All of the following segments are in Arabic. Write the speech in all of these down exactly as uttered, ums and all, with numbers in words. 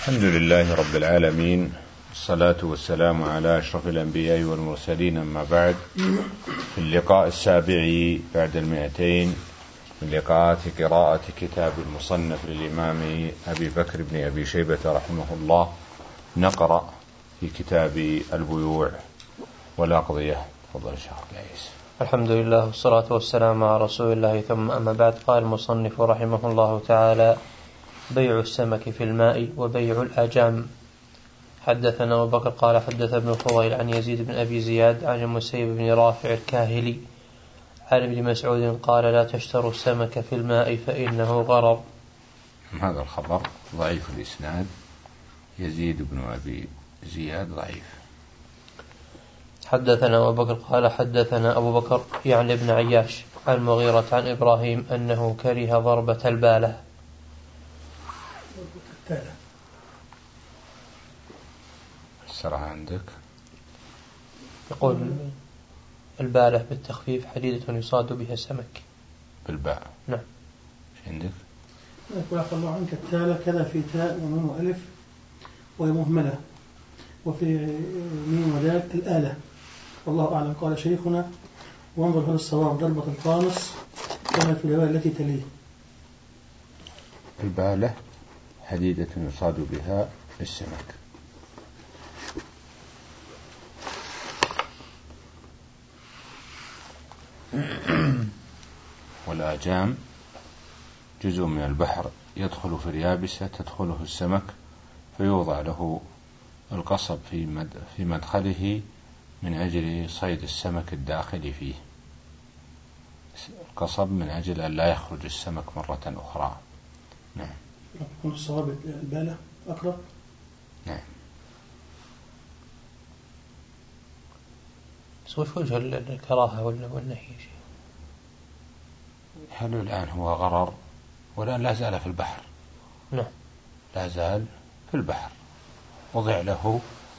الحمد لله رب العالمين، والصلاة والسلام على أشرف الأنبياء والمرسلين، أما بعد. في اللقاء السابع بعد المئتين من لقاءات قراءة كتاب المصنف للإمام أبي بكر بن أبي شيبة رحمه الله، نقرأ في كتاب البيوع والأقضية. تفضل الشيخ العيس. الحمد لله والصلاة والسلام على رسول الله، ثم أما بعد. قال المصنف رحمه الله تعالى: بيع السمك في الماء وبيع الآجام. حدثنا أبو بكر قال حدث ابن الفضيل عن يزيد بن أبي زياد عن المسيب بن رافع الكاهلي عن ابن مسعود قال: لا تشتروا السمك في الماء فإنه غرر. هذا الخبر ضعيف الإسناد، يزيد بن أبي زياد ضعيف. حدثنا أبو بكر قال حدثنا أبو بكر يعني ابن عياش عن المغيرة عن إبراهيم أنه كره ضربة البالة. السرعة عندك يقول البالة بالتخفيف حديدة يصاد بها السمك بالباء. نعم. ايش عندك؟ يقول عفى الله عنك التالة كذا في تاء وميم وألف وهي مهملة، وفي ميم ودال الآلة، والله أعلم. قال شيخنا: وانظر هل الصواب ضربة القانص كما في الرواية التي تليه. البالة حديدة يصاد بها السمك. والآجام جزء من البحر يدخل في اليابسة تدخله السمك، فيوضع له القصب في في مدخله من أجل صيد السمك الداخل فيه، القصب من أجل أن لا يخرج السمك مرة أخرى. نعم. يكون الصواب البالة أقرب. نعم. بس وش وجه الكراهة والنهي؟ هل الآن هو غرر ولا لا زال في البحر؟ نعم. لا زال في البحر، وضع له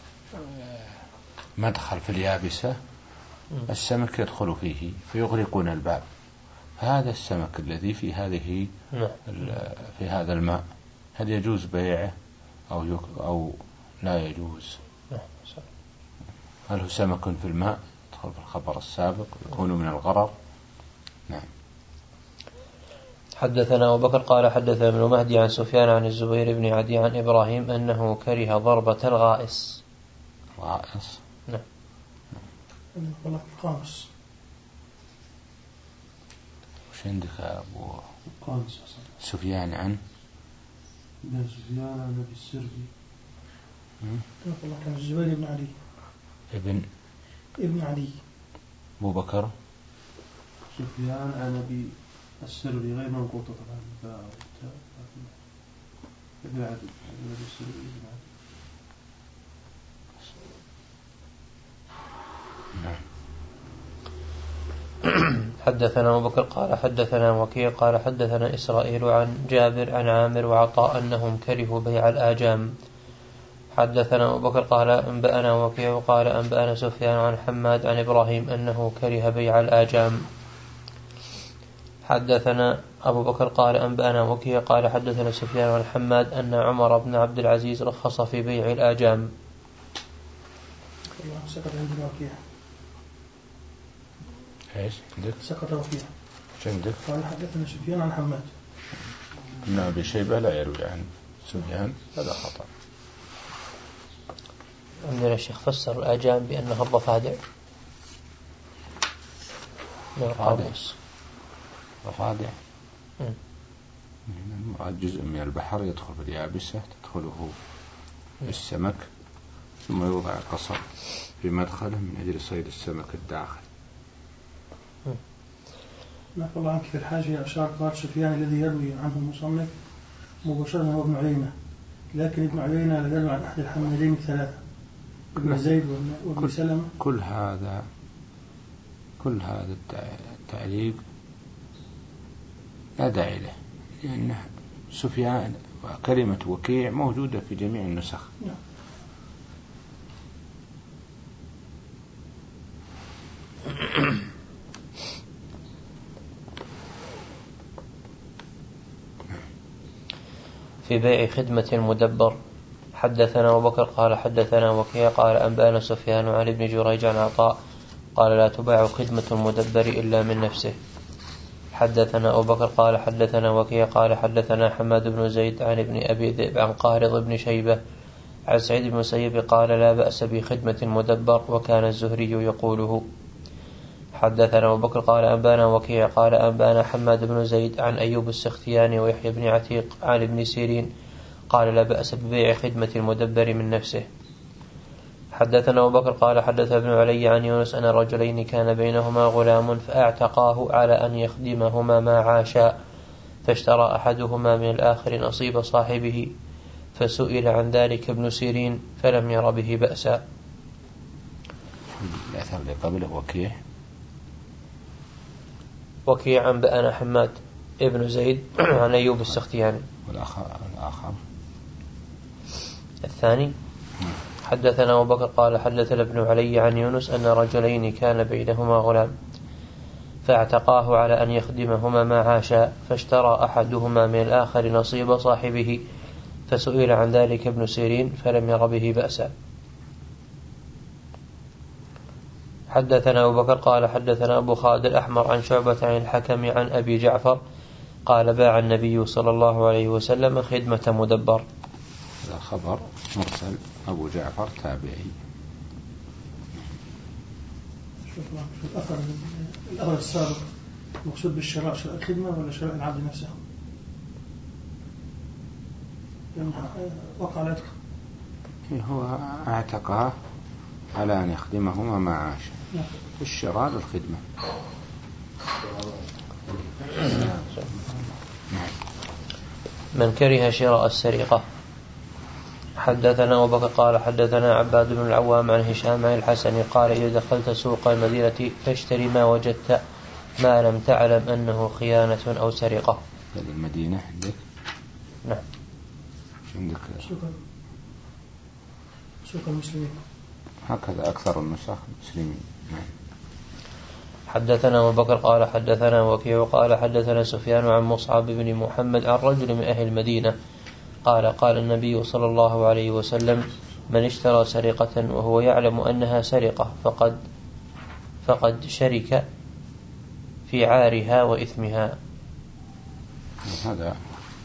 مدخل في اليابسة السمك يدخل فيه فيغرقون الباب. هذا السمك الذي في هذه في هذا الماء هل يجوز بيعه أو أو لا يجوز؟ هل هو سمك في الماء يدخل في الخبر السابق يكون من الغرر؟ نعم. حدثنا أبو بكر قال حدثنا ابن مهدي عن سفيان عن الزبير بن عدي عن إبراهيم أنه كره ضربة الغائص. غائص. نعم. القانص. وش عندك أبو القانص؟ سفيان عن بن سفيان عن أبي السري. والله كان الزبير بن علي ابن ابن علي. أبو بكر سفيان عن أبي السري غير منقوطة طبعا. ابن عدي أبي السري ابن عدي. حدثنا أبو بكر قال حدثنا وكيع قال حدثنا إسرائيل عن جابر عن عامر وعطاء أنهم كرهوا بيع الآجام. حدثنا أبو بكر قال أنبأنا وكيع قال أنبأنا سفيان عن حماد عن إبراهيم أنه كره بيع الآجام. حدثنا أبو بكر قال أنبأنا وكيع قال حدثنا سفيان عن حماد أن عمر بن عبد العزيز رخص في بيع الآجام. الله سقط عندنا وكيع. ايش عندك؟ سقط وكيع. ايش عندك؟ قال حدثنا سفيان عن حماد. ابن أبي شيبة لا يروي عن سفيان، هذا خطأ. عندنا الشيخ فسر الآجام بأنها الضفادع. ضفادع. ضفادع. جزء من البحر يدخل في اليابسة تدخله السمك، ثم يوضع القصب في مدخله من أجل صيد السمك الداخل. نعم. الله عنك في الحاجة أشار قال سفيان الذي يروي عنه المصنف مباشرة هو ابن عيينة، لكن ابن عيينة لا يروي عن أحد الحمادين الثلاثة، ابن زيد وابن سلمة. كل هذا كل هذا التعليق لا داعي له، لأن سفيان وكلمة وكيع موجودة في جميع النسخ. نعم. في بيع خدمة المدبر. حدثنا أبو بكر قال حدثنا وكيع قال أنبأنا سفيان عن ابن جريج عن عطاء قال لا تباع خدمة المدبر إلا من نفسه. حدثنا أبو بكر قال حدثنا وكيع قال حدثنا حماد بن زيد عن ابن أبي ذئب عن قارض بن شيبة عن سعيد بن المسيب قال لا بأس بخدمة المدبر وكان الزهري يقوله. حدثنا أبو بكر قال أنبانا وكيع قال أنبانا حماد بن زيد عن أيوب السختياني ويحيى بن عتيق عن ابن سيرين قال لا بأس ببيع خدمة المدبر من نفسه. حدثنا أبو بكر قال حدث ابن علي عن يونس أن رجلين كان بينهما غلام فأعتقاه على أن يخدمهما ما عاشا فاشترى أحدهما من الآخر نصيب صاحبه فسئل عن ذلك ابن سيرين فلم ير به بأسا. الأثر اللي قبله وكيع وكيع عن بأنا حماد ابن زيد عن أيوب السختياني. والآخر الآخر الثاني حدثنا أبو بكر قال حدثنا ابن علي عن يونس أن رجلين كان بينهما غلام فاعتقاه على أن يخدمهما ما عاشا فاشترى أحدهما من الآخر نصيب صاحبه فسئل عن ذلك ابن سيرين فلم ير به بأسا. حدثنا أبو بكر قال حدثنا أبو خالد الأحمر عن شعبة عن الحكم عن أبي جعفر قال باع النبي صلى الله عليه وسلم خدمة مدبر. هذا خبر مرسل أبو جعفر تابعي. الأثر الأثر السابق مقصود بالشراء شراء الخدمة ولا شراء العبد نفسه؟ وقع العتق هو اعتقاه على أن يخدمهما ما عاش في الشراء للخدمة. من كره شراء السرقة. حدثنا أبو بكر قال حدثنا عباد بن العوام عن هشام عن الحسن قال إذا دخلت سوق المدينة فاشتري ما وجدت ما لم تعلم أنه خيانة أو سرقة. المدينة عندك؟ نعم. عندك سوق المسلمين هكذا أكثر النسخ المسلمين. نعم. حدثنا أبو بكر قال حدثنا وكيع قال حدثنا سفيان عن مصعب بن محمد عن رجل من أهل المدينة قال قال النبي صلى الله عليه وسلم من اشترى سرقة وهو يعلم أنها سرقة فقد فقد شرك في عارها وإثمها. هذا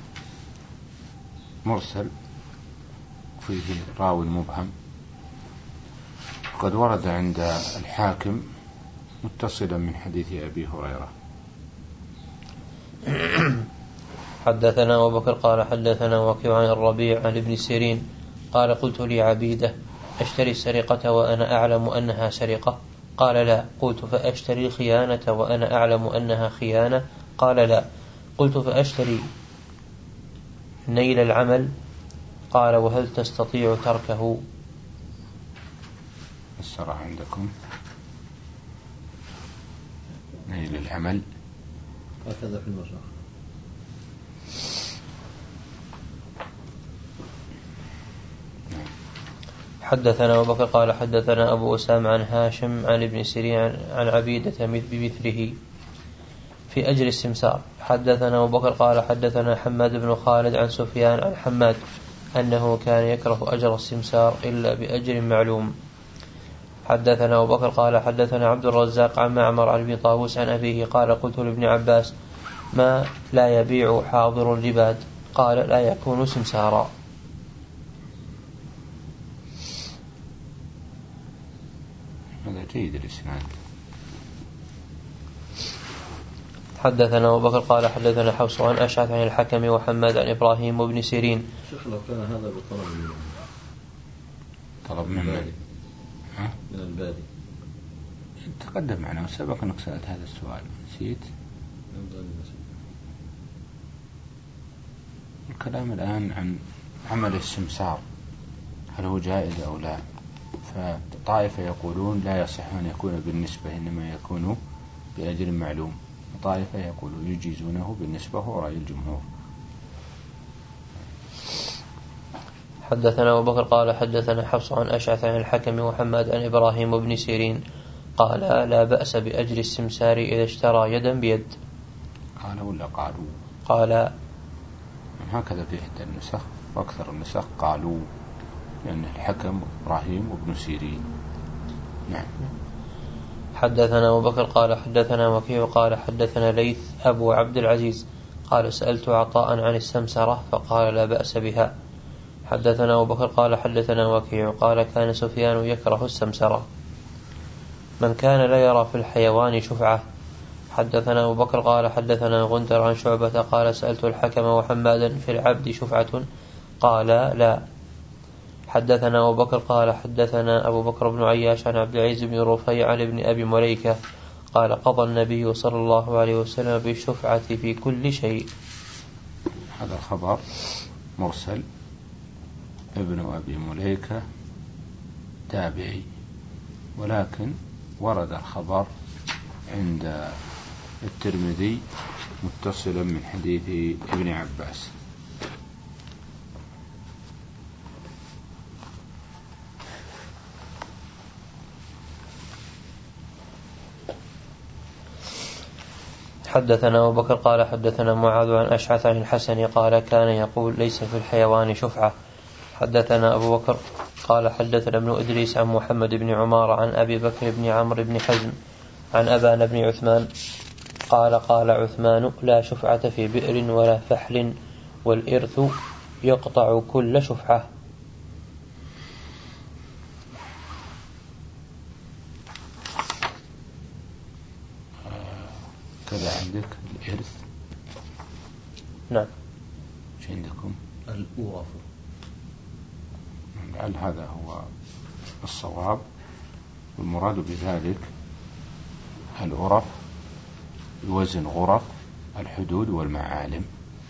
مرسل فيه راوي مبهم قد ورد عند الحاكم متصلا من حديث أبي هريرة. حدثنا أبو بكر قال حدثنا وكيع عن الربيع عن ابن سيرين قال قلت لي عبيدة أشتري السرقة وأنا أعلم أنها سرقة؟ قال لا. قلت فأشتري الخيانة وأنا أعلم أنها خيانة؟ قال لا. قلت فأشتري نيل العمل؟ قال وهل تستطيع تركه؟ السرعة عندكم نيل العمل هكذا في المصحف. حدثنا أبو بكر قال حدثنا أبو أسامة عن هاشم عن ابن سيرين عن عبيدة بمثله في أجر السمسار. حدثنا أبو بكر قال حدثنا حماد بن خالد عن سفيان عن حماد أنه كان يكره أجر السمسار إلا بأجر معلوم. حدثنا أبو بكر قال حدثنا عبد الرزاق عن معمر عن أبي طاووس عن أبيه قال قلت لابن عباس ما لا يبيع حاضر اللباد؟ قال لا يكون سمسارا. هذا جيد الإسناد. حدثنا أبو بكر قال حدثنا حفص عن أشعث عن الحكم وحماد عن إبراهيم وابن سيرين. شيخ لو كان هذا بطلب من طلب من من؟ من البادي تقدم معنا وسبق أنك سألت هذا السؤال نسيت. الكلام الآن عن عمل السمسار هل هو جائز أو لا؟ فطائفة يقولون لا يصح أن يكون بالنسبة إنما يكون بأجر معلوم، وطائفة يقولون يجيزونه بالنسبة هو رأي الجمهور. حدثنا أبو بكر قال حدثنا حفص عن أشعث عن الحكم وحماد عن إبراهيم وابن سيرين قال لا بأس بأجر السمسار إذا اشترى يدا بيد. قال ولا قالوا؟ قال. هكذا في إحدى النسخ وأكثر النسخ قالوا. يعني الحكم إبراهيم وابن سيرين. نعم. حدثنا أبو بكر قال حدثنا وكيع قال حدثنا ليث أبو عبد العزيز قال سألت عطاء عن السمسرة فقال لا بأس بها. حدثنا أبو بكر قال حدثنا وكيع قال كان سفيان يكره السمسرة. من كان لا يرى في الحيوان شفعة. حدثنا أبو بكر قال حدثنا غندر عن شعبة قال سألت الحكم وحمادا في العبد شفعة قال لا. حدثنا أبو بكر قال حدثنا أبو بكر بن عياش عن عبد العزيز بن رفيع عن ابن أبي مليكة قال قضى النبي صلى الله عليه وسلم بالشفعة في كل شيء. هذا الخبر مرسل، ابن أبي مليكة تابعي، ولكن ورد الخبر عند الترمذي متصلا من حديث ابن عباس. حدثنا أبو بكر قال حدثنا معاذ عن أشعث عن الحسن قال كان يقول ليس في الحيوان شفعة. حدثنا أبو بكر قال حدثنا ابن إدريس عن محمد بن عمار عن أبي بكر بن عمرو بن حزم عن أبان بن عثمان قال قال عثمان لا شفعة في بئر ولا فحل والإرث يقطع كل شفعة. كذا عندك الإرث. نعم. ايش عندكم؟ الأورث. لعل هذا هو الصواب، والمراد بذلك الأرف بوزن غرف الحدود والمعالم.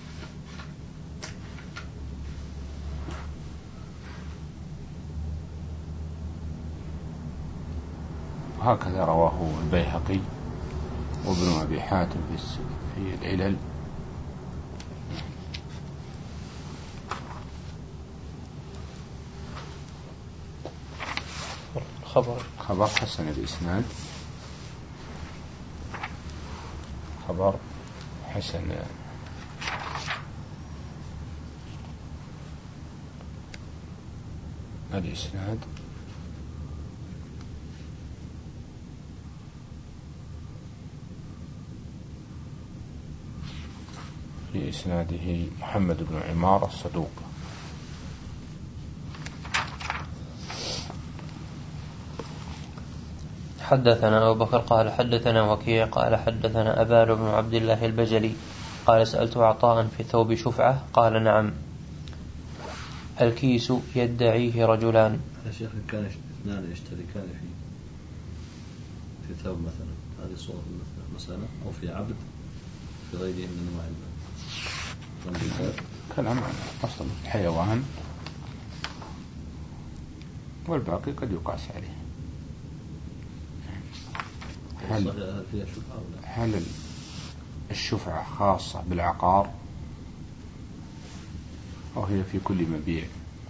وهكذا رواه البيهقي وابن أبي حاتم في العلل. خبر خبر حسن الإسناد، خبر حسن الإسناد. في إسناده محمد بن عمار الصدوق. حدثنا أبو بكر قال حدثنا وكيع قال حدثنا أبان بن عبد الله البجلي قال سألت عطاء في ثوب شفعة قال نعم. الكيس يدعيه رجلان. يا شيخ كان اثنان يشتركان في في ثوب مثلا، هذه صورة مثلا، أو في عبد في غيره من أنواع كلام عن أصل الحيوان والباقي قد يقاس عليه. هل, هل الشفعة خاصة بالعقار أو هي في كل مبيع؟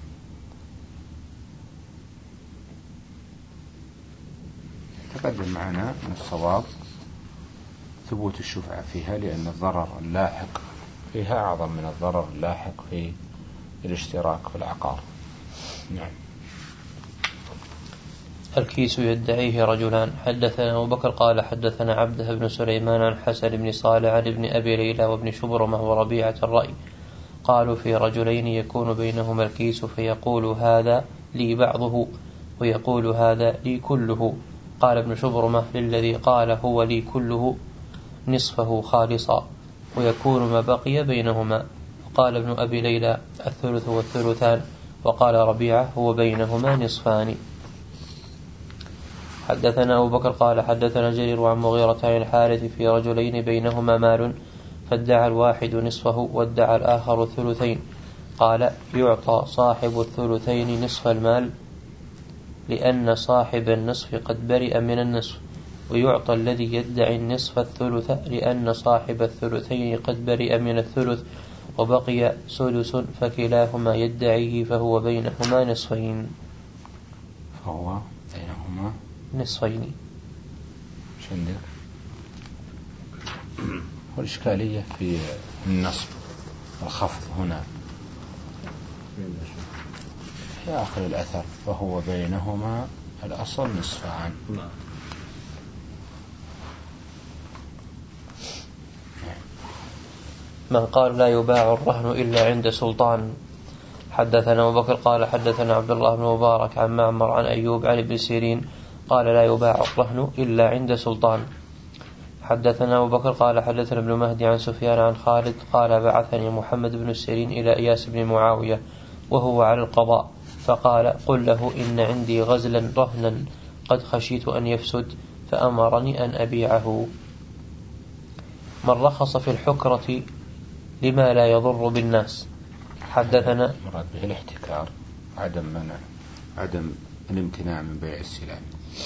تقدم معنا من الصواب ثبوت الشفعة فيها، لأن الضرر اللاحق فيها أعظم من الضرر اللاحق في الاشتراك في العقار. نعم. الكيس يدعيه رجلان. حدثنا أبو بكر قال حدثنا عبده بن سليمان عن حسن بن صالح عن ابن أبي ليلى وابن شبرمة وربيعة الرأي قالوا في رجلين يكون بينهما الكيس فيقول هذا لي بعضه ويقول هذا لي كله. قال ابن شبرمة للذي قال هو لي كله نصفه خالصا ويكون ما بقي بينهما. وقال ابن أبي ليلى الثلث والثلثان. وقال ربيعة هو بينهما نصفان. حدثنا أبو بكر قال حدثنا جرير عن مغيرة عن الحارث في رجلين بينهما مال فادعى الواحد نصفه وادعى الآخر الثلثين. قال يعطى صاحب الثلثين نصف المال لأن صاحب النصف قد برئ من النصف، ويعطى الذي يدعي النصف الثلث لأن صاحب الثلثين قد برئ من الثلث وبقي سدس فكلاهما يدعيه فهو بينهما نصفين. فهو بينهما نصفين. شندك والإشكالية في النصب الخفض هنا في آخر الأثر وهو بينهما الأصل نصفان. نعم. من قال لا يباع الرهن إلا عند سلطان. حدثنا أبو بكر قال حدثنا عبد الله بن مبارك عن معمر عن أيوب عن ابن سيرين قال لا يباع الرهن إلا عند سلطان. حدثنا أبو بكر قال حدثنا ابن مهدي عن سفيان عن خالد قال بعثني محمد بن سيرين إلى إياس بن معاوية وهو على القضاء فقال قل له إن عندي غزلا رهنا قد خشيت أن يفسد فأمرني أن أبيعه. من رخص في الحكرة لما لا يضر بالناس. حدثنا مراد به الاحتكار، عدم منع عدم الامتناع من بيع السلع.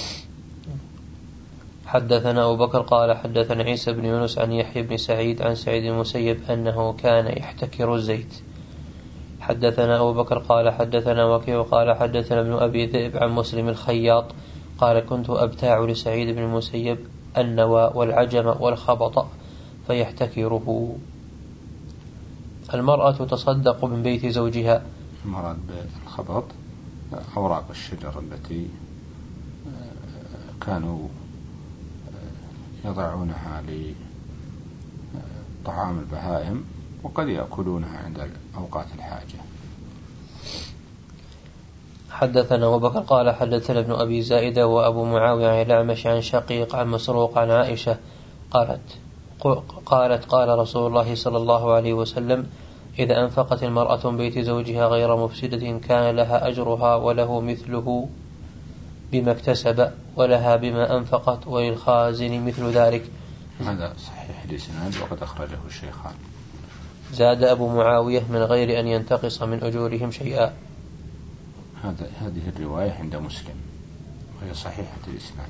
حدثنا أبو بكر قال حدثنا عيسى بن يونس عن يحيى بن سعيد عن سعيد المسيب أنه كان يحتكر الزيت. حدثنا أبو بكر قال حدثنا وكيع قال حدثنا ابن أبي ذئب عن مسلم الخياط قال كنت أبتاع لسعيد بن المسيب النوى والعجم والخبط فيحتكره. المرأة تصدق من بيت زوجها. المراد بالخبط أوراق الشجر التي كانوا يضعونها لطعام البهائم وقد يأكلونها عند أوقات الحاجة. حدثنا أبو بكر قال حدثنا ابن أبي زائدة وأبو معاوية عن الأعمش عن شقيق عن مسروق عن عائشة قالت قالت قال رسول الله صلى الله عليه وسلم إذا أنفقت المرأة من بيت زوجها غير مفسدة كان لها أجرها وله مثله بما اكتسب ولها بما أنفقت وللخازن مثل ذلك. هذا صحيح الإسناد وقد أخرجه الشيخان. زاد أبو معاوية من غير أن ينتقص من أجورهم شيئا. هذا هذه الرواية عند مسلم وهي صحيحة الإسناد.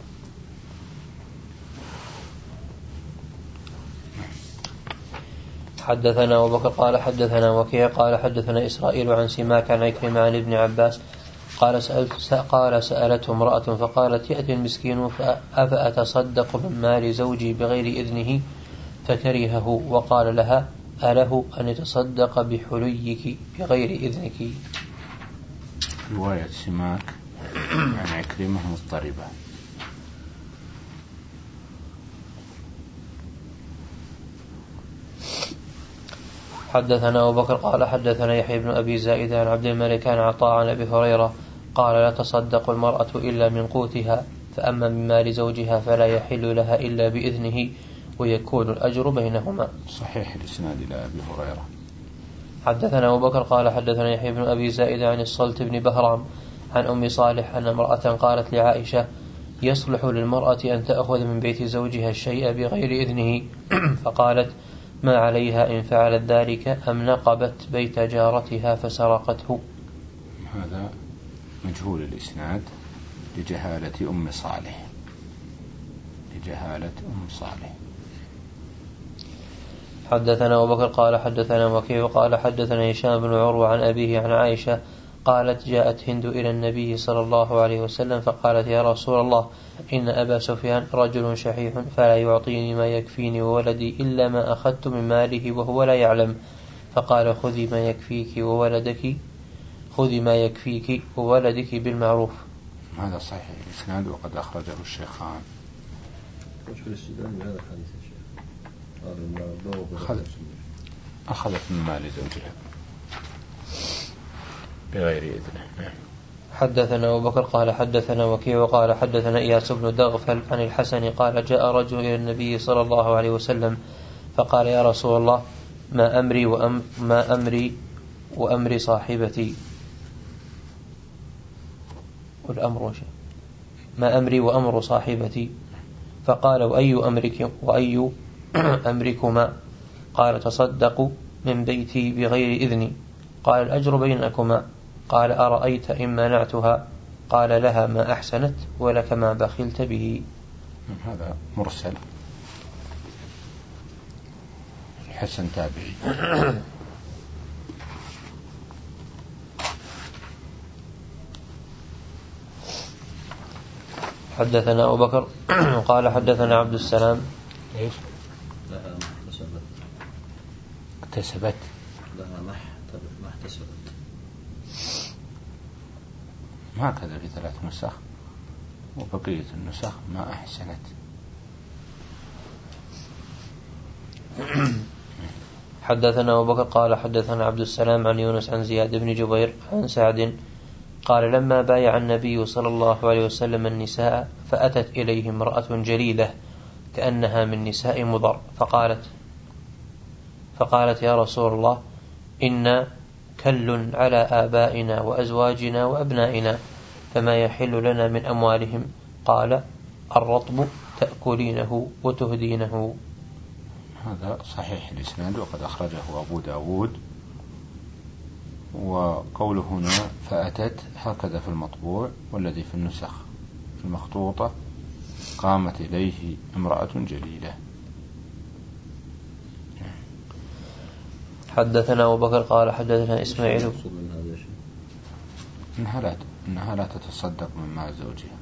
حدثنا أبو بكر قال حدثنا وكيع قال حدثنا إسرائيل عن سماك عن عكرمة عن ابن عباس قال سألت قال سألته امرأة فقالت يأتي المسكين فأتصدق من مال زوجي بغير إذنه فكرهه وقال لها أله أن يتصدق بحليك بغير إذنك. رواية سماك عن عكرمة مضطربة. حدثنا أبو بكر قال حدثنا يحيى بن أبي زائدة عن عبد الملك عن عطاء عن أبي هريرة قال لا تصدق المرأة إلا من قوتها فأما من مال زوجها فلا يحل لها إلا بإذنه ويكون الأجر بينهما. صحيح الإسناد إلى أبي هريرة. حدثنا أبو بكر قال حدثنا يحيى بن أبي زائدة عن الصلت بن بهرام عن أم صالح أن امرأة قالت لعائشة يصلح للمرأة أن تأخذ من بيت زوجها الشيء بغير إذنه فقالت ما عليها إن فعلت ذلك أم نقبت بيت جارتها فسرقته. هذا مجهول الإسناد لجهالة أم صالح لجهالة أم صالح. حدثنا أبو بكر قال حدثنا وكيع قال حدثنا هشام بن عروة عن أبيه عن عائشة قالت جاءت هند إلى النبي صلى الله عليه وسلم فقالت يا رسول الله إن أبا سفيان رجل شحيح فلا يعطيني ما يكفيني وولدي إلا ما أخذت من ماله وهو لا يعلم فقال خذي ما يكفيك وولدك خذي ما يكفيك وولدك بالمعروف. هذا صحيح الإسناد وقد أخرجه الشيخان. وش في الاستدلال بهذا الحديث يا شيخ؟ أخذت من مال زوجها بغير إذنه. حدثنا أبو بكر قال حدثنا وكيع وقال حدثنا إياس بن دغفل عن الحسن قال جاء رجل إلى النبي صلى الله عليه وسلم فقال يا رسول الله ما أمري وأم ما أمري وأمر صاحبتي والأمر شيء ما أمري وأمر صاحبتي فقال وأي أمرك وأي أمركما قال تصدقوا من بيتي بغير إذني قال الأجر بينكما قال أرأيت إن منعتها قال لها ما أحسنت ولك ما بخلت به. هذا مرسل الحسن تابعي. حدثنا أبو بكر قال حدثنا عبد السلام إيش لها ما احتسبت اكتسبت لها ما احتسبت هكذا في ثلاث نسخ، وبقية النسخ ما أحسنت. حدثنا أبو بكر قال حدثنا عبد السلام عن يونس عن زياد بن جبير عن سعد قال لما بايع النبي صلى الله عليه وسلم النساء فأتت إليه امرأة جليلة كأنها من نساء مضر فقالت فقالت يا رسول الله إنا كل على آبائنا وأزواجنا وأبنائنا فما يحل لنا من أموالهم؟ قال الرطب تأكلينه وتهدينه. هذا صحيح الإسناد وقد أخرجه أبو داود. وقوله هنا فأتت هكذا في المطبوع، والذي في النسخ في المخطوطة قامت إليه امرأة جليلة. حدثنا أبو بكر قال حدثنا إسماعيل إنها لا إنها لا تتصدق من مال زوجها.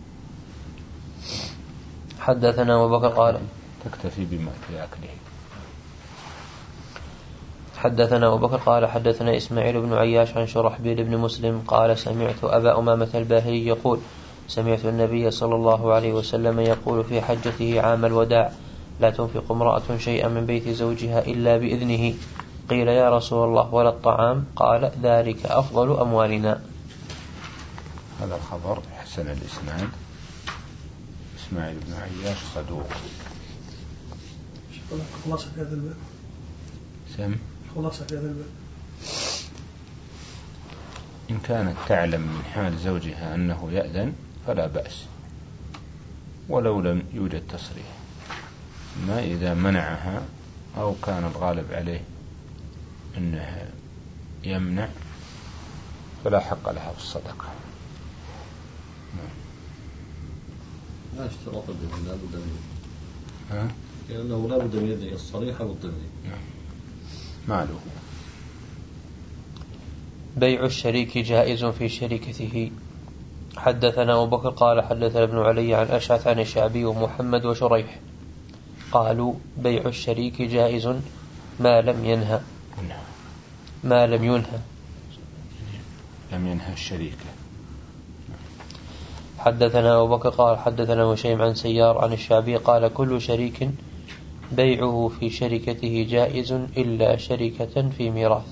حدثنا أبو بكر قال تكتفي بما في أكله. حدثنا أبو بكر قال حدثنا إسماعيل بن عياش عن شرحبيل بن مسلم قال سمعت أبا أمامة الباهلي يقول سمعت النبي صلى الله عليه وسلم يقول في حجته عام الوداع لا تنفق امرأة شيئا من بيت زوجها إلا بإذنه. قيل يا رسول الله ولا الطعام؟ قال ذلك أفضل أموالنا. هذا الخبر حسن الإسناد. إسماعيل بن عياش صدوق. خلاصة في هذا الباب. سم خلاصة في هذا الباب. إن كانت تعلم من حال زوجها أنه يأذن فلا بأس، ولو لم يوجد تصريح. ما إذا منعها أو كان الغالب عليه أنه يمنع فلا حق لها في الصدقة. لا اشتراط الإذن لا بد منه، ها؟ لأنه لا بد من الإذن الصريح والضمني. ماله. بيع الشريك جائز في شركته. حدثنا أبو بكر قال حدثنا ابن علي عن أشعث عن الشعبي ومحمد وشريح قالوا بيع الشريك جائز ما لم ينهى ما لم ينهى لم ينهى الشريك. حدثنا أبو بكر قال حدثنا هشيم عن سيار عن الشعبي قال كل شريك بيعه في شركته جائز إلا شركة في ميراث.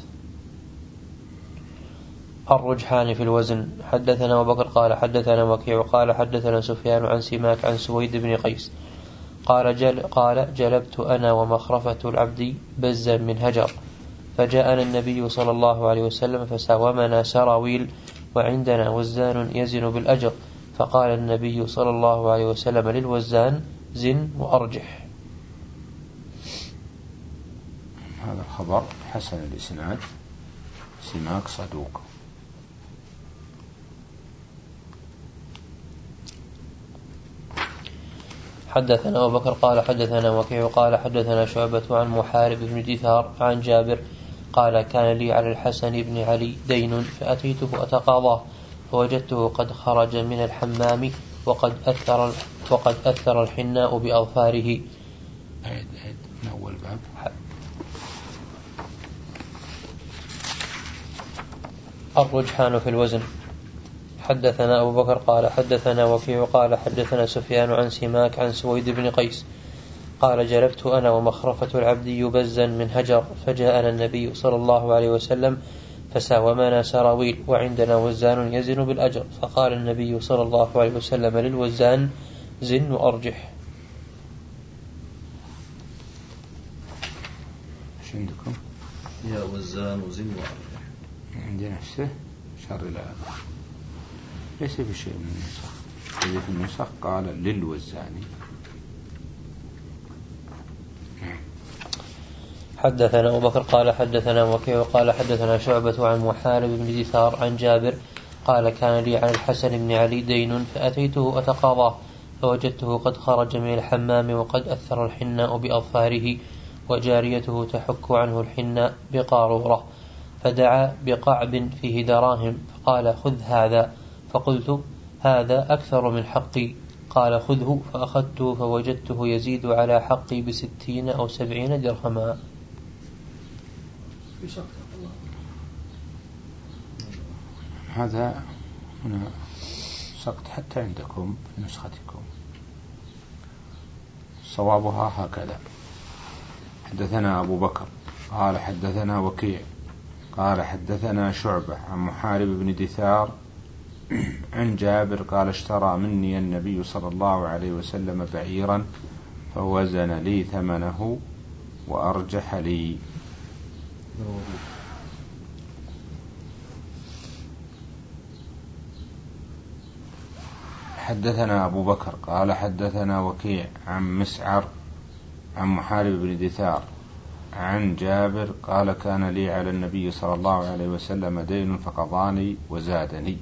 الرجحان في الوزن. حدثنا أبو بكر قال حدثنا وكيع قال حدثنا سفيان عن سماك عن سويد بن قيس قال جل قال جلبت أنا ومخرفة العبد بزا من هجر فجاءنا النبي صلى الله عليه وسلم فساومنا سراويل وعندنا وزان يزن بالأجر فقال النبي صلى الله عليه وسلم للوزان زن وأرجح. هذا الخبر حسن الإسناد. سماك صدوق. حدثنا أبو بكر قال حدثنا وكيع قال حدثنا شعبة عن محارب بن دثار عن جابر قال كان لي على الحسن بن علي دين فأتيته أتقاضاه فوجدته قد خرج من الحمام وقد أثر وقد أثر الحناء بأظفاره. عيد عيد من أول باب. الرجحان في الوزن. حدثنا أبو بكر قال حدثنا وكيع قال حدثنا سفيان عن سماك عن سويد بن قيس قال جلبت أنا ومخرفة العبد يبزا من هجر فجاءنا النبي صلى الله عليه وسلم فساومنا سراويل وعندنا وزان يزن بالأجر فقال النبي صلى الله عليه وسلم للوزان زن وأرجح. ايش عندكم؟ يا وزان وزن وأرجح. عندي نفسه شر لا ليس بشيء من النسخ. الذي في النسخ قال للوزان. حدثنا أبو بكر قال حدثنا وكيع قال حدثنا شعبة عن محارب بن دثار عن جابر قال كان لي على الحسن بن علي دين فأتيته أتقاضاه فوجدته قد خرج من الحمام وقد أثر الحناء بأظفاره وجاريته تحك عنه الحناء بقارورة فدعا بقعب فيه دراهم فقال خذ هذا فقلت هذا أكثر من حقي قال خذه فأخذته فوجدته يزيد على حقي بستين أو سبعين درهما. هذا هنا سقط حتى عندكم في نسختكم، صوابها هكذا: حدثنا أبو بكر قال حدثنا وكيع قال حدثنا شعبة عن محارب بن دثار عن جابر قال اشترى مني النبي صلى الله عليه وسلم بعيرا فوزن لي ثمنه وأرجح لي. حدثنا أبو بكر قال حدثنا وكيع عن مسعر عن محارب بن دثار عن جابر قال كان لي على النبي صلى الله عليه وسلم دين فقضاني وزادني.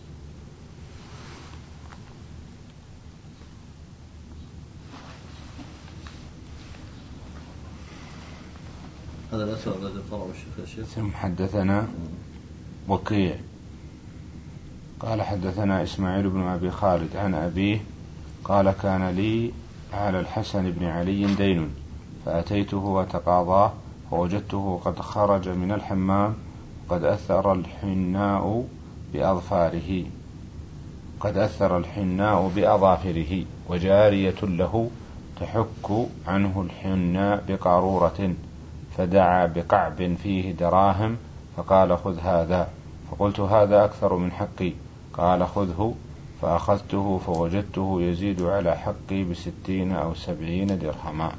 هذا الأثر الذي طلعه الشيخ. ثم حدثنا وكيع قال حدثنا إسماعيل بن أبي خالد عن أبيه قال كان لي على الحسن بن علي دين فأتيته وتقاضاه فوجدته قد خرج من الحمام قد أثر الحناء بأظفاره قد أثر الحناء بأظافره وجارية له تحك عنه الحناء بقارورة فدعا بقعب فيه دراهم فقال خذ هذا، فقلت هذا أكثر من حقي، قال خذه، فأخذته فوجدته يزيد على حقي بستين أو سبعين درهما.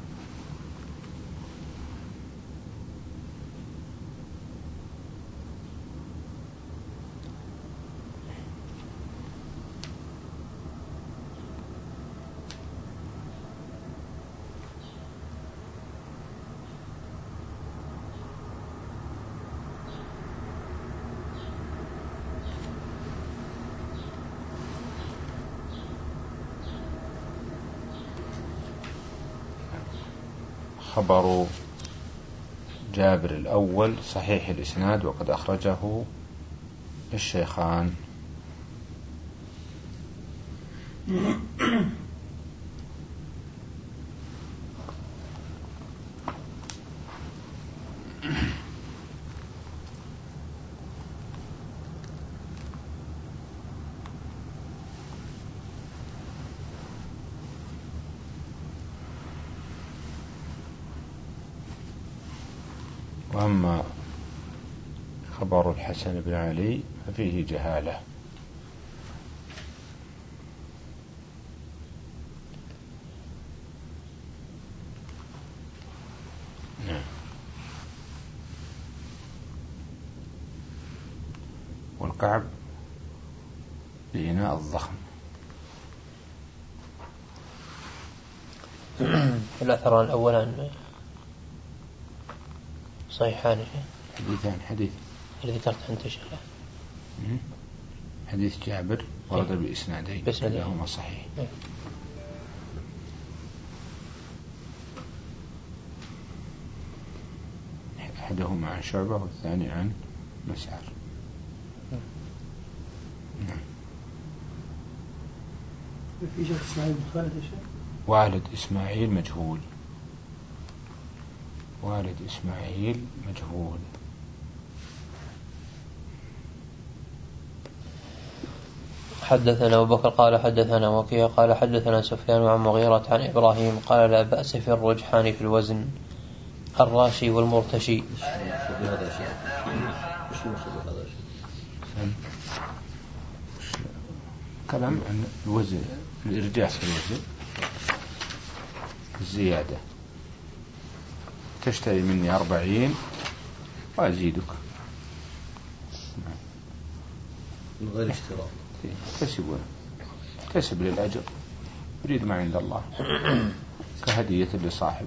خبر جابر الأول صحيح الإسناد وقد أخرجه الشيخان. وأما خبر الحسن بن علي ففيه جهالة. نعم. والكعب بإناء الضخم. الأثران الأولان صحيحان. حديثان حديث الذي ذكرت أنت شيخ حديث جابر ورد بإسنادين كلاهما صحيح. إيه؟ أحدهما عن شعبة والثاني عن مسعر. نعم. في شيخ إسماعيل بن خالد يا شيخ؟ والد إسماعيل مجهول. والد إسماعيل مجهول. حدثنا أبو بكر قال حدثنا وكيع قال حدثنا سفيان عن مغيرة عن إبراهيم قال لا بأس في الرجحان في الوزن الراشي والمرتشي. كلام عن الوزن، الإرجاح في الوزن، الزيادة. تشتري مني أربعين وأزيدك من غير اشتراط. كسب كسب للأجر، يريد ما عند الله كهدية لصاحب.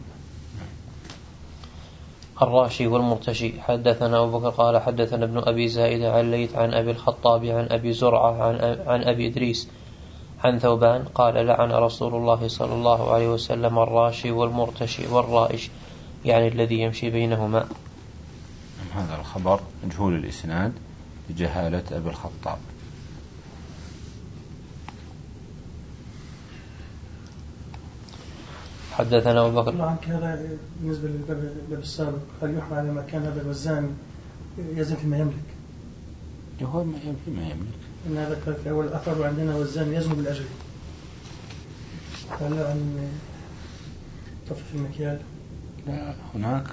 الراشي والمرتشي. حدثنا أبو بكر قال حدثنا ابن أبي زائدة عن ليث عن أبي الخطاب عن أبي زرعة عن, عن أبي إدريس عن ثوبان قال لعن رسول الله صلى الله عليه وسلم الراشي والمرتشي والرائش، يعني الذي يمشي بينهما. هذا الخبر مجهول الإسناد بجهالة أبي الخطاب. حدثنا أبو بكر. الله عنك هذا بالنسبة للباب السابق، هل يحمل على ما كان هذا الوزان يزن فيما يملك؟ هو ما يملك ما يملك. إن هذا في أول الأثر عندنا والزاني يزني بالأجل. هل عن طفل المكيال؟ لا، هناك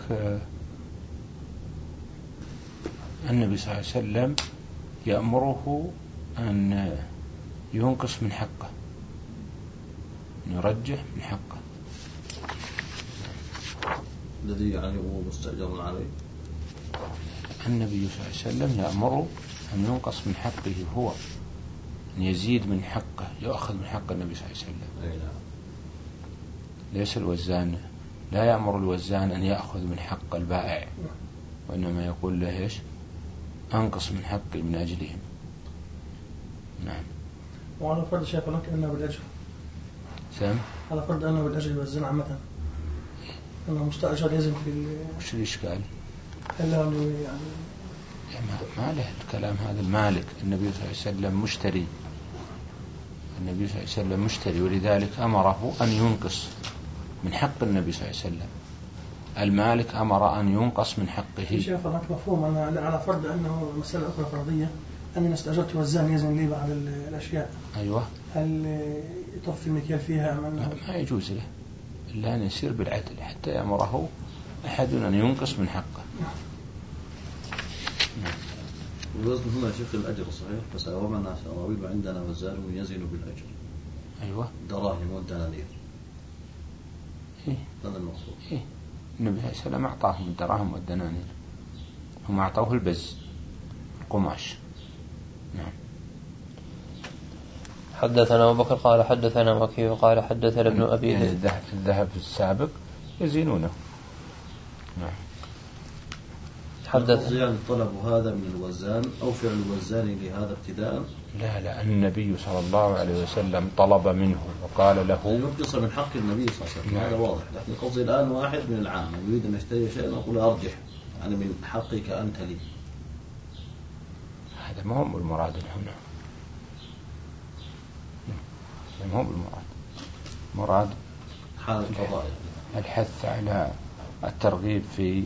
النبي صلى الله عليه وسلم يأمره أن ينقص من حقه، يرجح من حقه. الذي يعني هو مستأجر عليه. النبي صلى الله عليه وسلم يأمره أن ينقص من حقه هو، أن يزيد من حقه، يأخذ من حق النبي صلى الله عليه وسلم. أي نعم. ليس الوزان، لا يأمر الوزان أن يأخذ من حق البائع، وإنما يقول له إيش؟ أنقص من حقي من أجلهم. نعم. وعلى فرض شيخ لك أنه بالأجل. سام؟ على فرض أنه بالأجل والزنا عامة، أنه مستأجر يزن في. وش الإشكال؟ هل يعني يعني ما له الكلام هذا. المالك النبي صلى الله عليه وسلم مشتري، النبي صلى الله عليه وسلم مشتري، ولذلك أمره أن ينقص من حق النبي صلى الله عليه وسلم. المالك أمر أن ينقص من حقه. شيخ هناك مفهوم أنا على فرض أنه مسألة أخرى فرضية، أني استأجرت والزاني يزن لي بعض الأشياء. أيوة. هل يطفي المكيال فيها أم أنه ما يجوز له إلا أن يسير بالعدل حتى يأمره أحد أن ينقص من حقه. نعم. الوزن هنا شيخ الأجر صحيح، بس ومن أراويل عندنا وزان يزن بالأجر. أيوة. دراهم ودنانير. إيه؟ هذا المقصود. إيه؟ النبي صلى الله عليه وسلم أعطاهم الدراهم والدنانير، هم أعطوه البز القماش. نعم. حدثنا أبو بكر قال حدثنا وكيع قال حدثنا ابن أبي يعني ذئب. الذهب في السابق يزينونه. نعم. حدث يعني طلب هذا من الوزان أو فعل الوزان لهذا ابتداء؟ لا لا، النبي صلى الله عليه وسلم طلب منه وقال له ينقص من حق النبي صلى الله عليه وسلم. نعم. هذا واضح، لكن قصدي الآن واحد من العام يريد أن يشتري شيئا أقول أرجح يعني من حقك أنت لي. هذا ما هو المراد هنا، ما هو المراد. مراد حال القضاء الحث على الترغيب في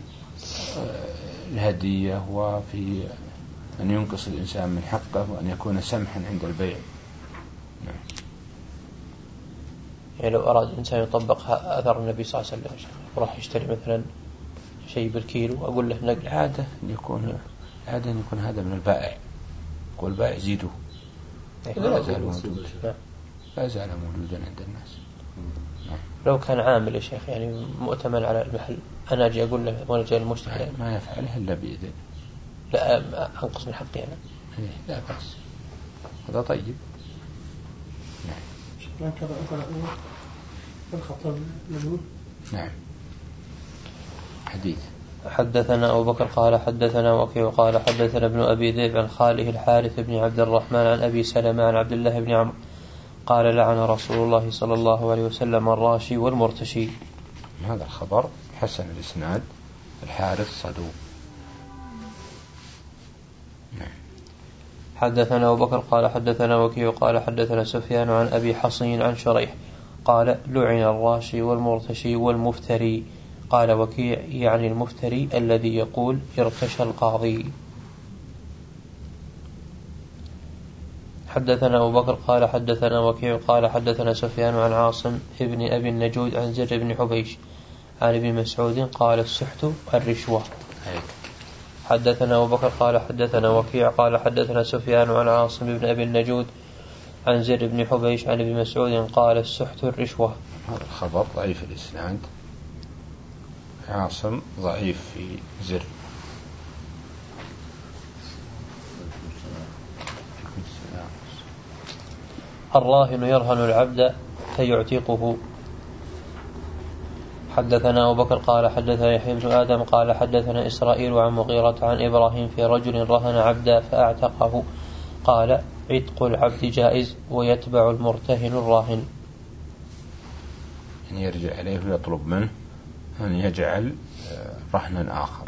الهدية وفي أن ينقص الإنسان من حقه وأن يكون سمحا عند البيع. نعم. يعني لو أراد الإنسان يطبق أثر النبي صلى الله عليه وسلم وراح يشتري مثلا شيء بالكيلو، أقول له نقل. عادة يكون عادة يكون هذا من البائع، يقول البائع زيده. لا زال موجود، لا زال موجودا عند الناس. نعم. لو كان عامل يا شيخ يعني مؤتمن على المحل، أنا أجي أقول له وأنا جاي المشتري ما يفعله إلا بإذن. لا أنقص من حقي أنا. إيه لا بأس، هذا طيب. نعم. شكرا كذا أثر الخطر مجهول. نعم. حديث. حدثنا أبو بكر قال حدثنا وكيع قال حدثنا ابن أبي ذئب عن خاله الحارث بن عبد الرحمن عن أبي سلمة عن عبد الله بن عمرو قال لعن رسول الله صلى الله عليه وسلم الراشي والمرتشي. هذا الخبر حسن الإسناد، الحارث صدوق. نعم. حدثنا أبو بكر قال حدثنا وكيع قال حدثنا سفيان عن أبي حصين عن شريح قال لعن الراشي والمرتشي والمفتري. قال وكيع يعني المفتري الذي يقول ارتشى القاضي. حدثنا أبو بكر قال حدثنا وكيع قال حدثنا سفيان عن عاصم ابن أبي النجود عن زر بن حبيش عن ابن مسعود قال السحت الرشوة. حدثنا أبو بكر قال حدثنا وكيع قال حدثنا سفيان عن عاصم بن أبي النجود عن زر بن حبيش عن ابن مسعود قال السحت الرشوة. هذا الخبر ضعيف الإسناد، عاصم ضعيف في زر. الراهن يرهن العبد فيعتقه. حدثنا أبو بكر قال حدثنا يحيى بن آدم قال حدثنا إسرائيل عن مغيرة عن إبراهيم في رجل رهن عبدا فأعتقه. قال عتق العبد جائز ويتبع المرتهن الراهن. يعني يرجع عليه ويطلب منه أن يجعل رهنا آخر.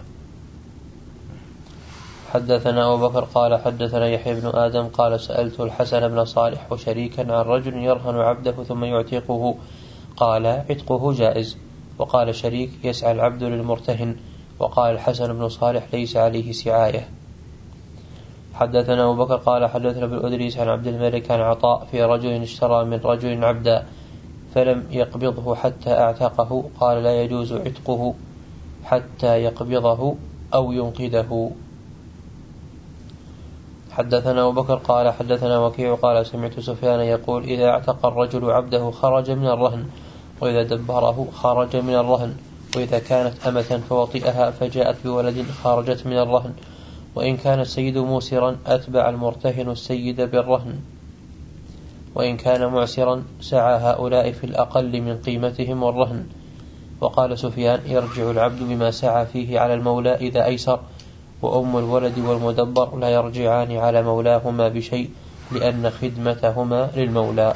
حدثنا أبو بكر قال حدثنا يحيى بن آدم قال سألت الحسن بن صالح وشريكا عن رجل يرهن عبده ثم يعتقه قال عتقه جائز. وقال شريك يسعى العبد للمرتهن. وقال الحسن بن صالح ليس عليه سعاية. حدثنا أبو بكر قال حدثنا ابن أدريس عن عبد الملك عن عطاء في رجل اشترى من رجل عبدا فلم يقبضه حتى اعتقه قال لا يجوز عتقه حتى يقبضه أو ينقذه. حدثنا أبو بكر قال حدثنا وكيع قال سمعت سفيان يقول إذا اعتق الرجل عبده خرج من الرهن وإذا دبره خرج من الرهن وإذا كانت أمة فوطئها فجاءت بولد خرجت من الرهن وإن كان السيد موسرا أتبع المرتهن السيد بالرهن وإن كان معسرا سعى هؤلاء في الأقل من قيمتهم والرهن. وقال سفيان يرجع العبد بما سعى فيه على المولى إذا أيسر وأم الولد والمدبر لا يرجعان على مولاهما بشيء لأن خدمتهما للمولى.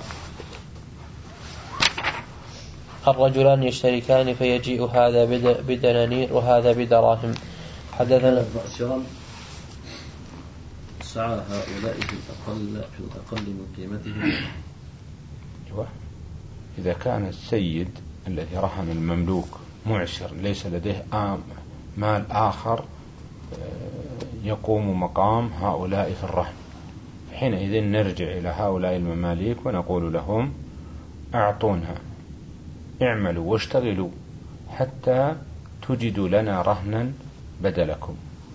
الرجلان يشتركان فيجيء هذا بدنانير وهذا بدراهم. حدثنا معسرا سعى هؤلاء في الأقل في الأقل من قيمتهم. إذا كان السيد الذي رهن المملوك معسر ليس لديه مال آخر يقوم مقام هؤلاء في الرهن حينئذ نرجع إلى هؤلاء المماليك ونقول لهم أعطونا اعملوا واشتغلوا حتى تجدوا لنا رهنا بدلكم.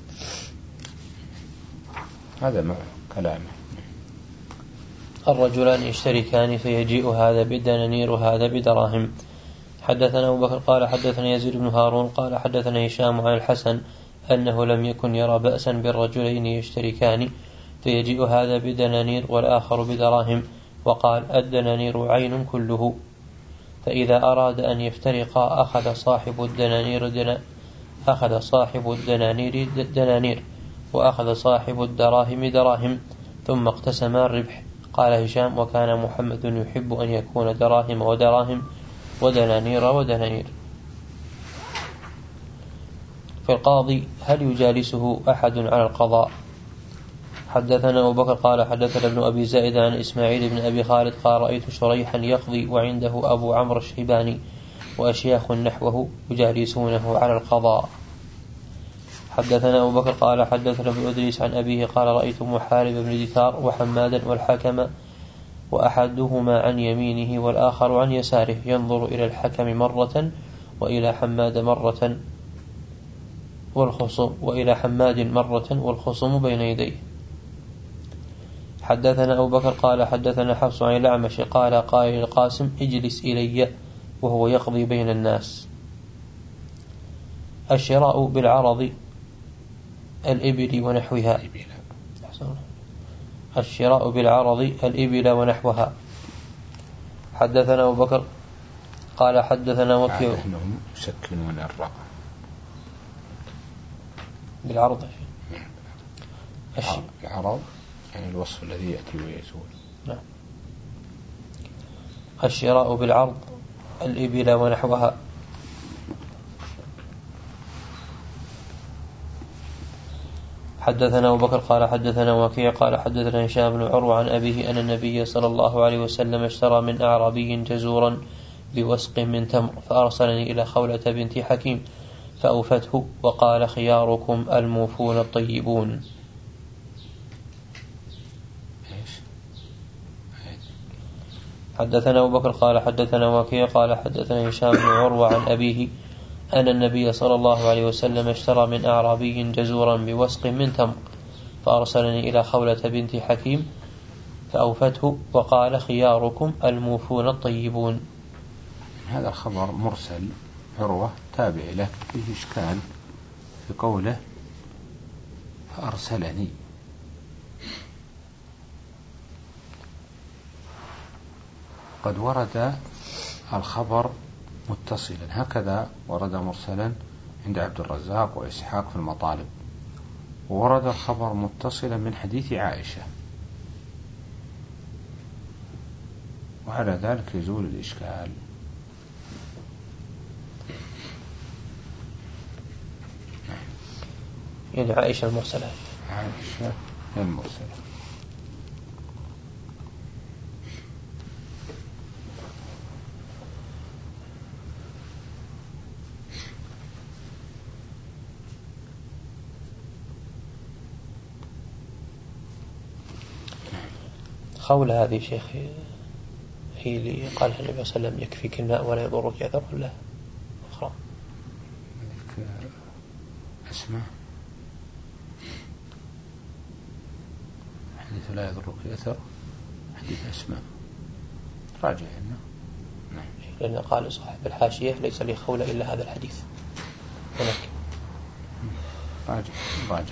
هذا ما كلامه. الرجلان يشتركان فيجيء هذا بدنانير وهذا بدراهم. حدثنا أبو بكر قال حدثنا يزيد بن هارون قال حدثنا هشام عن الحسن أنه لم يكن يرى بأسا بالرجلين يشتركان فيجيء هذا بدنانير والآخر بدراهم وقال الدنانير عين كله فإذا أراد أن يفترقا أخذ صاحب الدنانير دنا أخذ صاحب الدنانير دنانير وأخذ صاحب الدراهم دراهم ثم اقتسما الربح. قال هشام وكان محمد يحب أن يكون دراهم ودراهم ودنانير ودنانير. فالقاضي هل يجالسه أحد على القضاء؟ حدثنا أبو بكر قال حدثنا ابن أبي زائد عن إسماعيل بن أبي خالد قال رأيت شريحا يقضي وعنده أبو عمرو الشيباني وأشياخ نحوه يجالسونه على القضاء. حدثنا أبو بكر قال حدثنا ابن أدريس عن أبيه قال رأيت محارب بن دثار وحمادا والحكم وأحدهما عن يمينه والآخر عن يساره ينظر إلى الحكم مرة وإلى حماد مرة والخصم وإلى حماد مرة والخصم بين يديه. حدثنا أبو بكر قال حدثنا حفص عن الأعمش قال قال القاسم اجلس إلي وهو يقضي بين الناس. الشراء بالعرض الإبل ونحوها. الشراء بالعرض الإبل ونحوها. حدثنا أبو بكر قال حدثنا وكيع أنهم يسكنون الرأى بالعرض العرض يعني الوصف الذي يأتي ويزول. نعم. الشراء بالعرض الإبل ونحوها. حدثنا أبو بكر قال حدثنا وكيع قال حدثنا هشام بن عروة عن أبيه أن النبي صلى الله عليه وسلم اشترى من أعرابي جزورا بوسق من تمر فأرسلني إلى خولة بنت حكيم فأوفته وقال خياركم الموفون الطيبون. حدثنا أبو بكر قال حدثنا وكيع قال حدثنا هشام بن عروة عن أبيه أن النبي صلى الله عليه وسلم اشترى من أعرابي جزورا بوسق من تمر فأرسلني إلى خولة بنت حكيم فأوفته وقال خياركم الموفون الطيبون. هذا الخبر مرسل عروة تابع له فيه إشكال في قوله فأرسلني. قد ورد الخبر متصلا هكذا ورد مرسلا عند عبد الرزاق وإسحاق في المطالب وورد الخبر متصلا من حديث عائشة وعلى ذلك يزول الإشكال. يعني عائشة المرسلة عائشة المرسلة. خولة هذه شيخ هي اللي قالها النبي صلى الله عليه وسلم يكفيك الماء ولا يضرك أثر ولا أخرى؟ اسمع، حديث لا يضرك أثر حديث أسماء، راجع لنا. نعم. لأن قال صاحب الحاشية ليس لي خولة إلا هذا الحديث هناك. راجع راجع.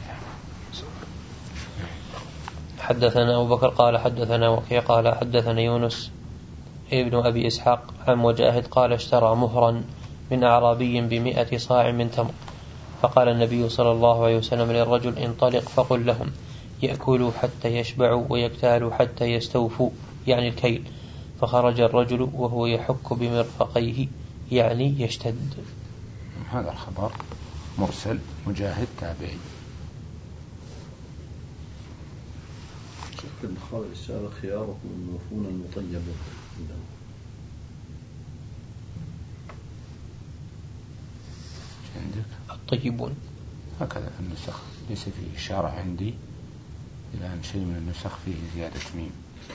حدثنا أبو بكر قال حدثنا وكيع قال حدثنا يونس ابن أبي إسحاق عن مجاهد قال اشترى مهرا من أعرابي بمئة صاع من تمر، فقال النبي صلى الله عليه وسلم للرجل انطلق فقل لهم يأكلوا حتى يشبعوا ويكتالوا حتى يستوفوا، يعني الكيل. فخرج الرجل وهو يحك بمرفقيه يعني يشتد. هذا الخبر مرسل، مجاهد تابعي. ابن خالد الشارع خياركم الموفون المطيبون عندك الطيبون هكذا في النسخ، ليس فيه إشارة عندي إلى أن شيء من النسخ فيه زيادة ميم.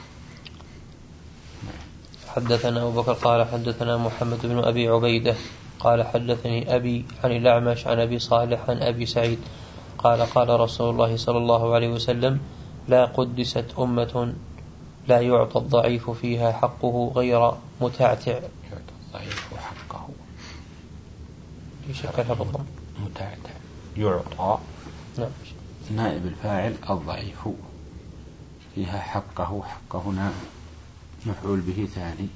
حدثنا أبو بكر قال حدثنا محمد بن أبي عبيدة قال حدثني أبي عن الأعمش عن أبي صالح عن أبي سعيد قال قال رسول الله صلى الله عليه وسلم لا قدست أمة لا يعطى الضعيف فيها حقه غير متعتع. يعطى الضعيف حقه يشكلها بالضم متعتع يعطى. نعم. نائب الفاعل الضعيف، فيها حقه، حق هنا مفعول به ثاني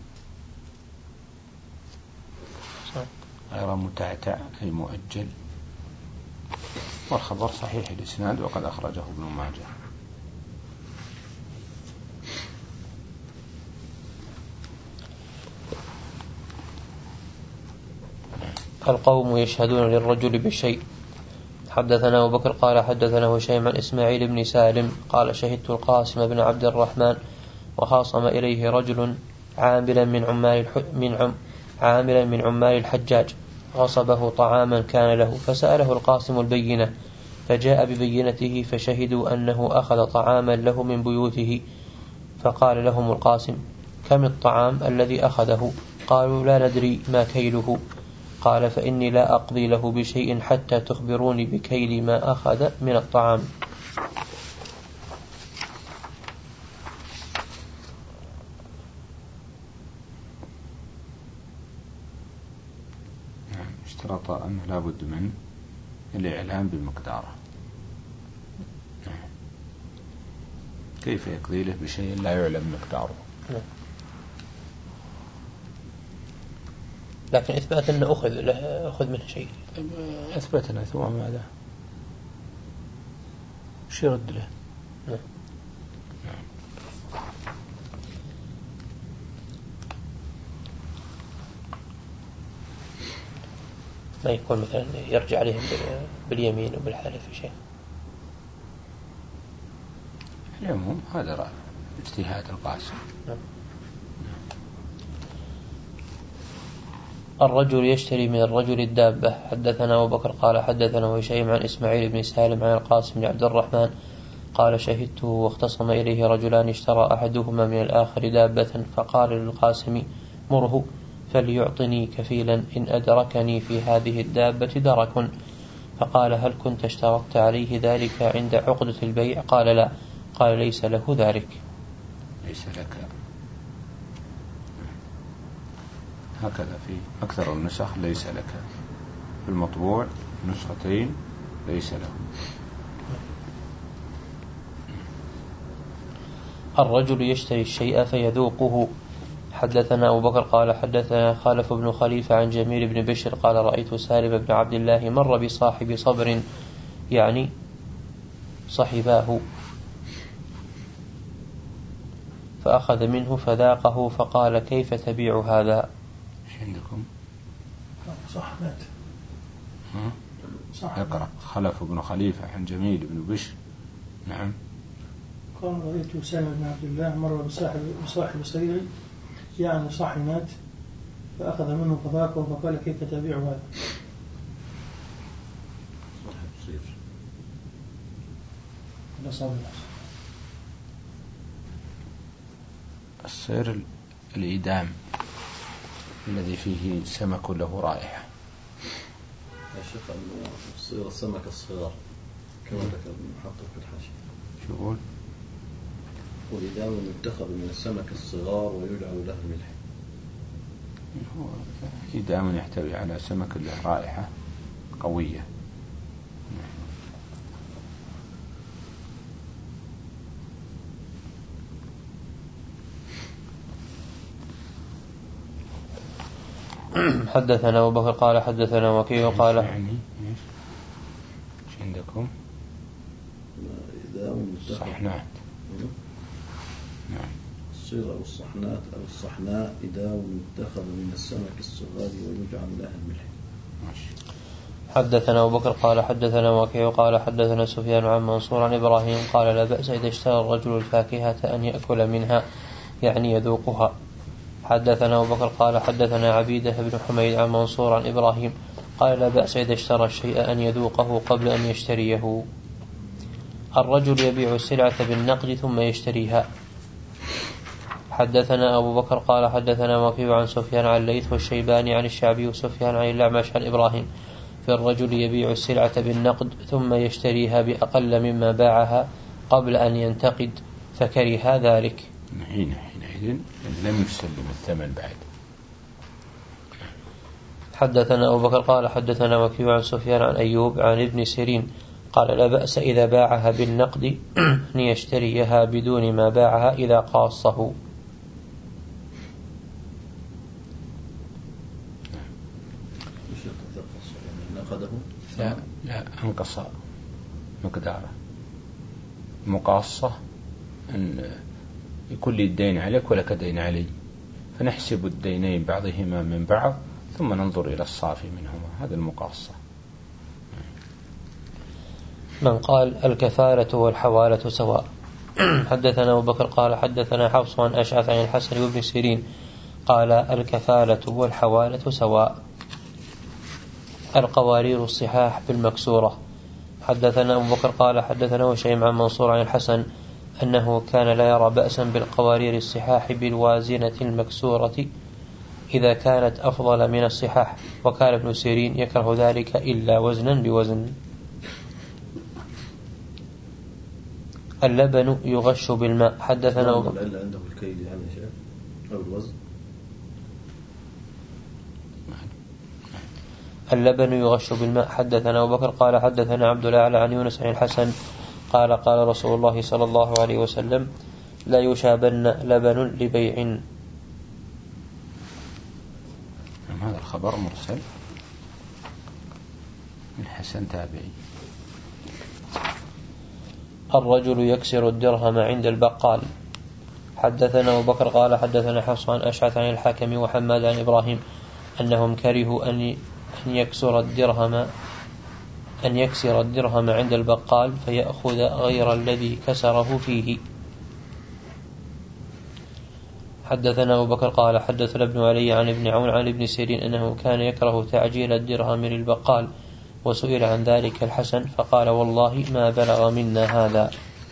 غير متعتع أي مؤجل. والخبر صحيح الإسناد وقد أخرجه ابن ماجه. القوم يشهدون للرجل بالشيء. حدثنا أبو بكر قال حدثنا هشيم عن إسماعيل بن سالم قال شهدت القاسم بن عبد الرحمن وخاصم إليه رجل عاملا من عمال من عم عاملا من عمال الحجاج غصبه طعاما كان له، فسأله القاسم البينة فجاء ببينته فشهدوا أنه أخذ طعاما له من بيوته، فقال لهم القاسم كم الطعام الذي أخذه؟ قالوا لا ندري ما كيله. قال فإني لا أقضي له بشيء حتى تخبروني بكيل ما أخذ من الطعام. اشترط أن لا بد من الإعلام بمقداره. كيف يقضي له بشيء لا يعلم مقداره؟ لكن إثبات أنه أخذ له أخذ منه شيء. أثبتنا ثم ماذا؟ شو يرد له؟ نعم. ما يكون مثلا يرجع عليهم باليمين وبالحلف شيء. العموم هذا رأي اجتهاد القاسم. نعم. الرجل يشتري من الرجل الدابة. حدثنا أبو بكر قال حدثنا هشيم عن إسماعيل بن سالم عن القاسم بن عبد الرحمن قال شهدته واختصم إليه رجلان اشترى أحدهما من الآخر دابة، فقال للقاسم مره فليعطني كفيلا إن أدركني في هذه الدابة درك. فقال هل كنت اشترطت عليه ذلك عند عقدة البيع؟ قال لا. قال ليس له ذلك. ليس لك. هكذا في أكثر النسخ ليس لك، في المطبوع نسختين ليس له. الرجل يشتري الشيء فيذوقه. حدثنا أبو بكر قال حدثنا خالف بن خليفة عن جميل بن بشر قال رأيت سالم بن عبد الله مر بصاحب صبر يعني صحباه فأخذ منه فذاقه فقال كيف تبيع هذا؟ ايش عندكم؟ صح مات. صح. اقرأ. خلف بن خليفة عن جميل بن بشر. نعم. قال رأيت سالم بن عبد الله مر بصاحب بصاحب صغير يعني صح مات فأخذ منه فذاقه فقال كيف تبيع هذا؟ صاحب صغير. لا صار. الصير الإدام الذي فيه سمك له رائحة. يا شيخ الصير السمك الصغار كما ذكر المحقق في الحاشية. شو يقول؟ والإدام يتخذ من السمك الصغار ويجعل له الملح. هو إدام يحتوي على سمك له رائحة قوية. حدثنا أبو بكر قال حدثنا وكيع قال يعني ايش عندكم؟ صحنات. نعم. الصير أو الصحنات أو الصحناء إداو يتخذ من السمك الصغار ويجعل لها الملح. ماشي. حدثنا أبو بكر قال حدثنا وكيع قال حدثنا سفيان عن منصور عن إبراهيم قال لا بأس إذا اشترى الرجل الفاكهة أن يأكل منها يعني يذوقها. حدثنا أبو بكر قال حدثنا عبيدة بن حميد عن منصور عن إبراهيم قال لا بأس إذا اشترى الشيء أن يذوقه قبل أن يشتريه. الرجل يبيع السلعة بالنقد ثم يشتريها. حدثنا أبو بكر قال حدثنا وكيع عن سفيان عن الليث والشيباني عن الشعبي وسفيان عن الأعمش عن إبراهيم في الرجل يبيع السلعة بالنقد ثم يشتريها بأقل مما باعها قبل أن ينتقد فكره ذلك. حين حينئذ لم يسلم الثمن بعد. حدثنا أبو بكر قال حدثنا وكيع عن سفيان عن أيوب عن ابن سيرين قال لا بأس إذا باعها بالنقد أن يشتريها بدون ما باعها إذا قاصه. لا لا انقص مقداره. مقاصة أن يكون لي الدين عليك ولك دين علي فنحسب الدينين بعضهما من بعض ثم ننظر إلى الصافي منهما. هذا المقاصة. من قال الكفالة والحوالة سواء. حدثنا أبو بكر قال حدثنا حفص عن أشعث عن الحسن وابن سيرين قال الكفالة والحوالة سواء. القوارير الصحاح بالمكسورة. حدثنا أبو بكر قال حدثنا هشيم عن منصور عن الحسن أنه كان لا يرى بأسا بالقوارير الصحاح بالوازنة المكسورة إذا كانت أفضل من الصحاح وكان ابن سيرين يكره ذلك إلا وزنا بوزن. اللبن يغش بالماء. حدثنا أبو بكر عنده الكيل يعني شيء أو الوزن. اللبن يغش بالماء. حدثنا أبو بكر قال حدثنا عبد الأعلى عن يونس عن الحسن قال قال رسول الله صلى الله عليه وسلم لا يشابن لبن لبيع. هذا الخبر مرسل من حسن تابعي. الرجل يكسر الدرهم عند البقال. حدثنا أبو بكر قال حدثنا حفص عن أشعث عن الحاكم وحماد عن إبراهيم أنهم كرهوا أن أن يكسر الدرهم أن يكسر الدرهم عند البقال فيأخذ غير الذي كسره فيه. حدثنا أبو بكر قال حدثنا ابن علي عن ابن عون عن ابن سيرين أنه كان يكره تعجيل الدرهم للبقال وسئل عن ذلك الحسن فقال والله ما بلغ منا هذا.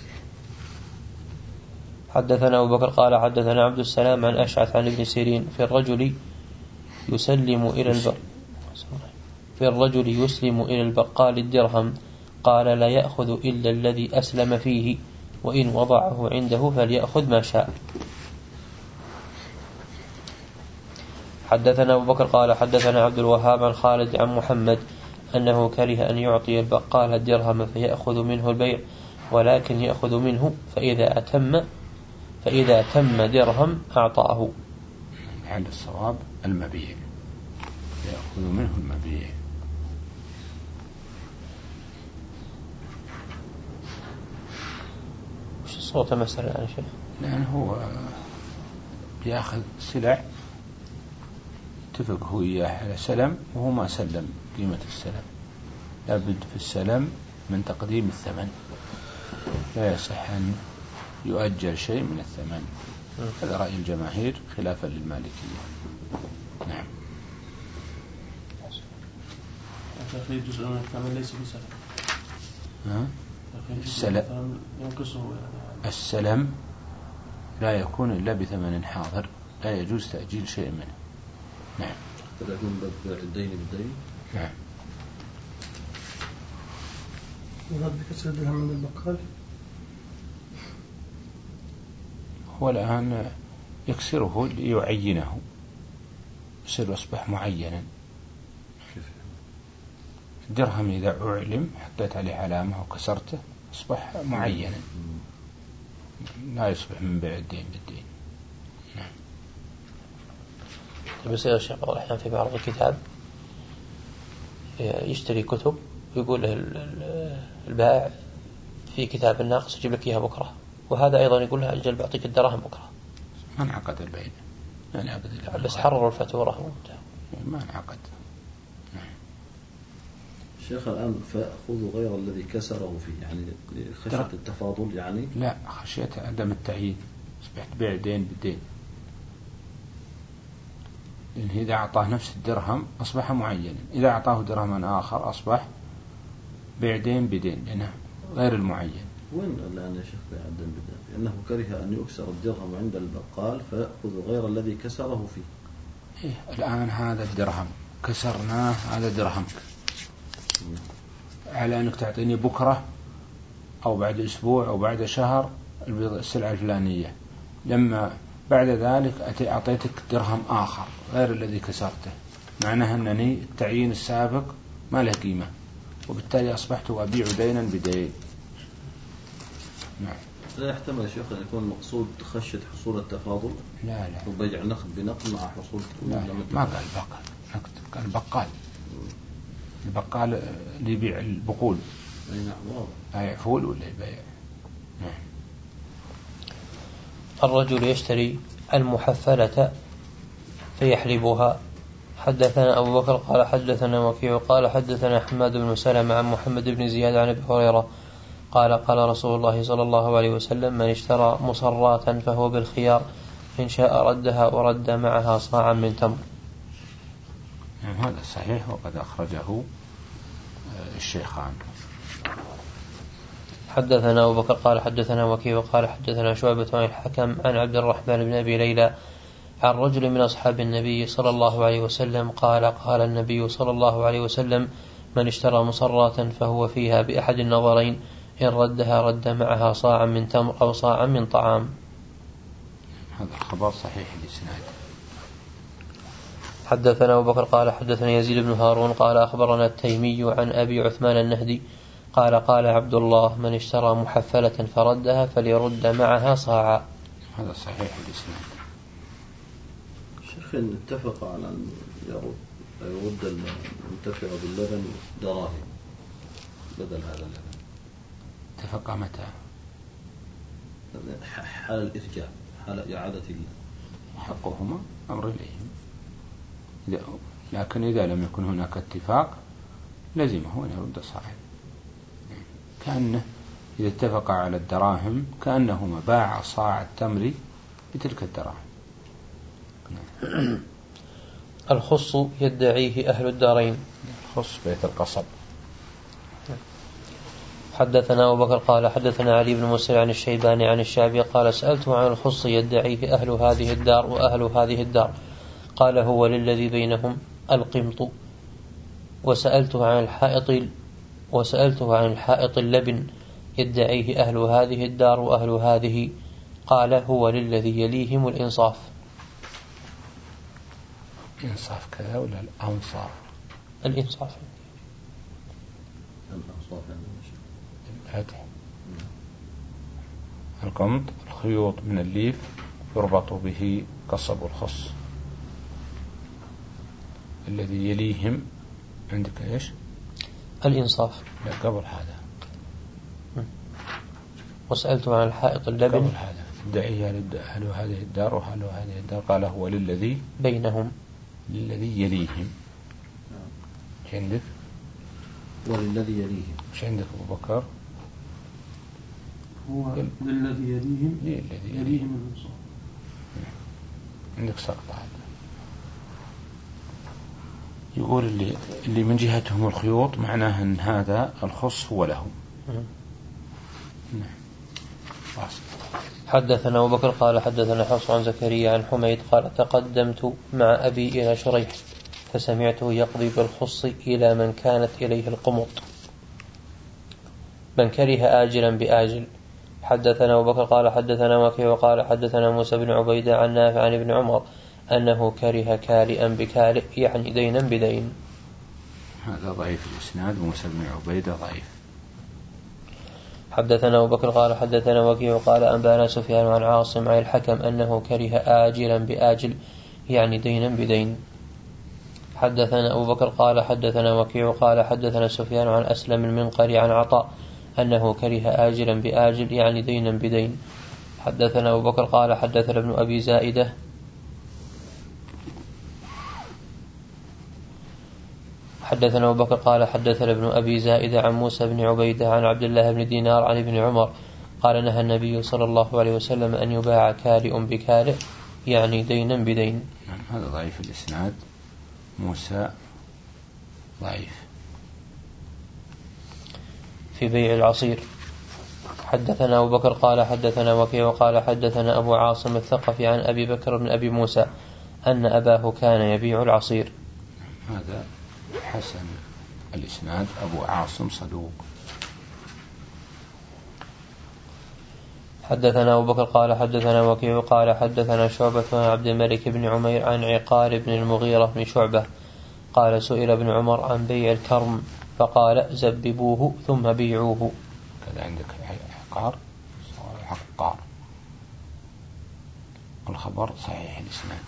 حدثنا أبو بكر قال حدثنا عبد السلام عن أشعث عن ابن سيرين في الرجل يسلم إلى البقال في الرجل يسلم إلى البقال الدرهم قال لا يأخذ إلا الذي أسلم فيه وإن وضعه عنده فليأخذ ما شاء. حدثنا أبو بكر قال حدثنا عبد الوهاب عن خالد عن محمد أنه كره أن يعطي البقال الدرهم فيأخذ منه البيع ولكن يأخذ منه فإذا أتم فإذا تم درهم أعطاه. عند الصواب المبيع يأخذ منه المبيع. وش الصوت مسألة يعني شيء؟ لأن هو بيأخذ سلع اتفق هو إياه على سلم وهو ما سلم قيمة السلم لابد في السلم من تقديم الثمن لا يصح أن يؤجل شيء من الثمن. هذا رأي الجماهير خلافا للمالكية. نعم. تأخير جزء من الثمن ليس بسلم. ها؟ السلم السلم لا يكون إلا بثمن حاضر، لا يجوز تأجيل شيء منه. نعم. قد يكون بيع الدين بالدين. نعم. يراد بكسر الدرهم من البقال. هو الآن يكسره ليعينه، يصير أصبح معينا. الدرهم إذا أعلم حطيت عليه علامة وكسرته أصبح معينا، لا يصبح من بيع الدين بالدين. نعم. يصير الشيخ الأحيان في بعض الكتاب يشتري كتب ويقول له البائع في كتاب الناقص يجيب لك إياها بكرة، وهذا أيضا يقول له أجل بعطيك الدراهم بكرة. ما انعقد البيع، ما انعقد، بس حرروا الفاتورة ما انعقد. شيخ الآن فأخذ غير الذي كسره فيه، يعني خشية التفاضل يعني؟ لا، خشية عدم التعيين، أصبحت بيع دين بالدين. لأن إذا أعطاه نفس الدرهم أصبح معينا، إذا أعطاه درهما آخر أصبح بيع دين بدين، لأنه غير المعين. وين الآن يا شيخ بيع الدين بدين؟ لأنه كره أن يكسر الدرهم عند البقال فيأخذ غير الذي كسره فيه. إيه، الآن هذا الدرهم كسرناه، هذا درهمك، على أنك تعطيني بكرة أو بعد أسبوع أو بعد شهر السلعة الفلانية، لما بعد ذلك أعطيتك درهم آخر غير الذي كسرته، معناه أنني التعيين السابق ما له قيمة، وبالتالي أصبحت أبيع دينا بدين. نعم. لا يحتمل يا شيخ أن يكون المقصود خشية حصول التفاضل؟ لا لا، وبيع نقد بنقد مع حصول. لا لا، ما قال بقال نقد، قال بقال. البقال اللي يبيع البقول. أي نعم، واضح. بايع فول ولا يبيع. نعم. الرجل يشتري المحفلة فيحلبها. حدثنا أبو بكر قال حدثنا وكيع قال حدثنا حماد بن سلمة عن محمد بن زياد عن أبي هريرة قال قال رسول الله صلى الله عليه وسلم من اشترى مصرات فهو بالخيار إن شاء ردها ورد معها صاعا من تمر. نعم، هذا صحيح، وقد أخرجه الشيخان. حدثنا أبو بكر قال حدثنا وكيع قال حدثنا شعبة عن الحكم عن عبد الرحمن بن أبي ليلى عن رجل من أصحاب النبي صلى الله عليه وسلم قال قال النبي صلى الله عليه وسلم من اشترى مصرات فهو فيها بأحد النظرين إن ردها رد معها صاعا من تمر أو صاعا من طعام. هذا الخبر صحيح الإسناد. حدثنا أبو بكر قال حدثنا يزيد بن هارون قال أخبرنا التيمي عن أبي عثمان النهدي قال قال عبد الله من اشترى محفلة فردها فليرد معها صاعا. هذا صحيح الإسناد. شيخ اتفق على أن يرد يرد المنتفع باللبن دراهم بدل هذا اللبن. اتفق متى؟ حال الإرجاع، حال إعادة حقهما أمر إليهم. إذا لكن إذا لم يكن هناك اتفاق لزمه أن يرد صاعا، كأنه إذا اتفق على الدراهم كأنهما باع صاع التمر بتلك الدراهم. الخص يدعيه أهل الدارين. خص بيت القصب. حدثنا أبو بكر قال حدثنا علي بن مسلم عن الشيباني عن الشعبي قال سألته عن الخص يدعيه أهل هذه الدار وأهل هذه الدار قال هو للذي بينهم القمط. وسألته عن الحائط وسألته عن الحائط اللبن يدعيه أهل هذه الدار وأهل هذه قال هو للذي يليهم الإنصاف. إنصاف كذا ولا الأنصاف؟ الإنصاف. الأنصاف الفتح. القمط الخيوط من الليف يربط به قصب الخص. الذي يليهم عندك إيش؟ الإنصاف. لا قبل هذا. وسألته عن الحائط اللبن قبل هذا دعيه أهل هذه الدار وأهل هذه الدار قال هو للذي بينهم للذي يليهم. مش عندك؟ وللذي يليهم. مش عندك أبو بكر؟ هو للذي يليهم للذي يليهم الإنصاف. عندك سقط هذا. يقول اللي اللي من جهتهم الخيوط معناه أن هذا الخص هو لهم. نعم. فاصل. حدثنا أبو بكر قال حدثنا حفص عن زكريا عن حميد قال تقدمت مع أبي إلى شريح فسمعته يقضي بالخص إلى من كانت إليه القمط من كره آجلا بآجل. حدثنا أبو بكر قال حدثنا وكيع وقال حدثنا موسى بن عبيدة عن نافع عن ابن عمر أنه كره كارئا بكارئ يعني دينا بدين. هذا ضعيف الإسناد. موسى بن عبيدة ضعيف. حدثنا أبو بكر قال حدثنا وكيع قال أنبانا سفيان عن عاصم عن الحكم أنه كره آجلا بآجل يعني دينا بدين. حدثنا أبو بكر قال حدثنا وكيع قال حدثنا سفيان عن أسلم المنقري عن عطاء أنه كره آجلا بآجل يعني دينا بدين. حدثنا أبو بكر قال حدثنا ابن أبي زائدة حدثنا أبو بكر قال حدثنا ابن أبي زائدة عن موسى بن عبيدة عن عبد الله بن دينار عن ابن عمر قال نهى النبي صلى الله عليه وسلم أن يباع كارئ بكارئ يعني دينا بدين. هذا ضعيف الإسناد. موسى ضعيف. في بيع العصير. حدثنا أبو بكر قال حدثنا وكيع وقال حدثنا أبو عاصم الثقفي عن أبي بكر بن أبي موسى أن أباه كان يبيع العصير. هذا حسن الإسناد. أبو عاصم صدوق. حدثنا أبو بكر قال حدثنا وكيع قال حدثنا شعبة عن عبد الملك بن عمير عن عقار بن المغيرة بن شعبة قال سئل ابن عمر عن بيع الكرم فقال زببوه ثم بيعوه. كذا عندك عقار عقار. الخبر صحيح الإسناد.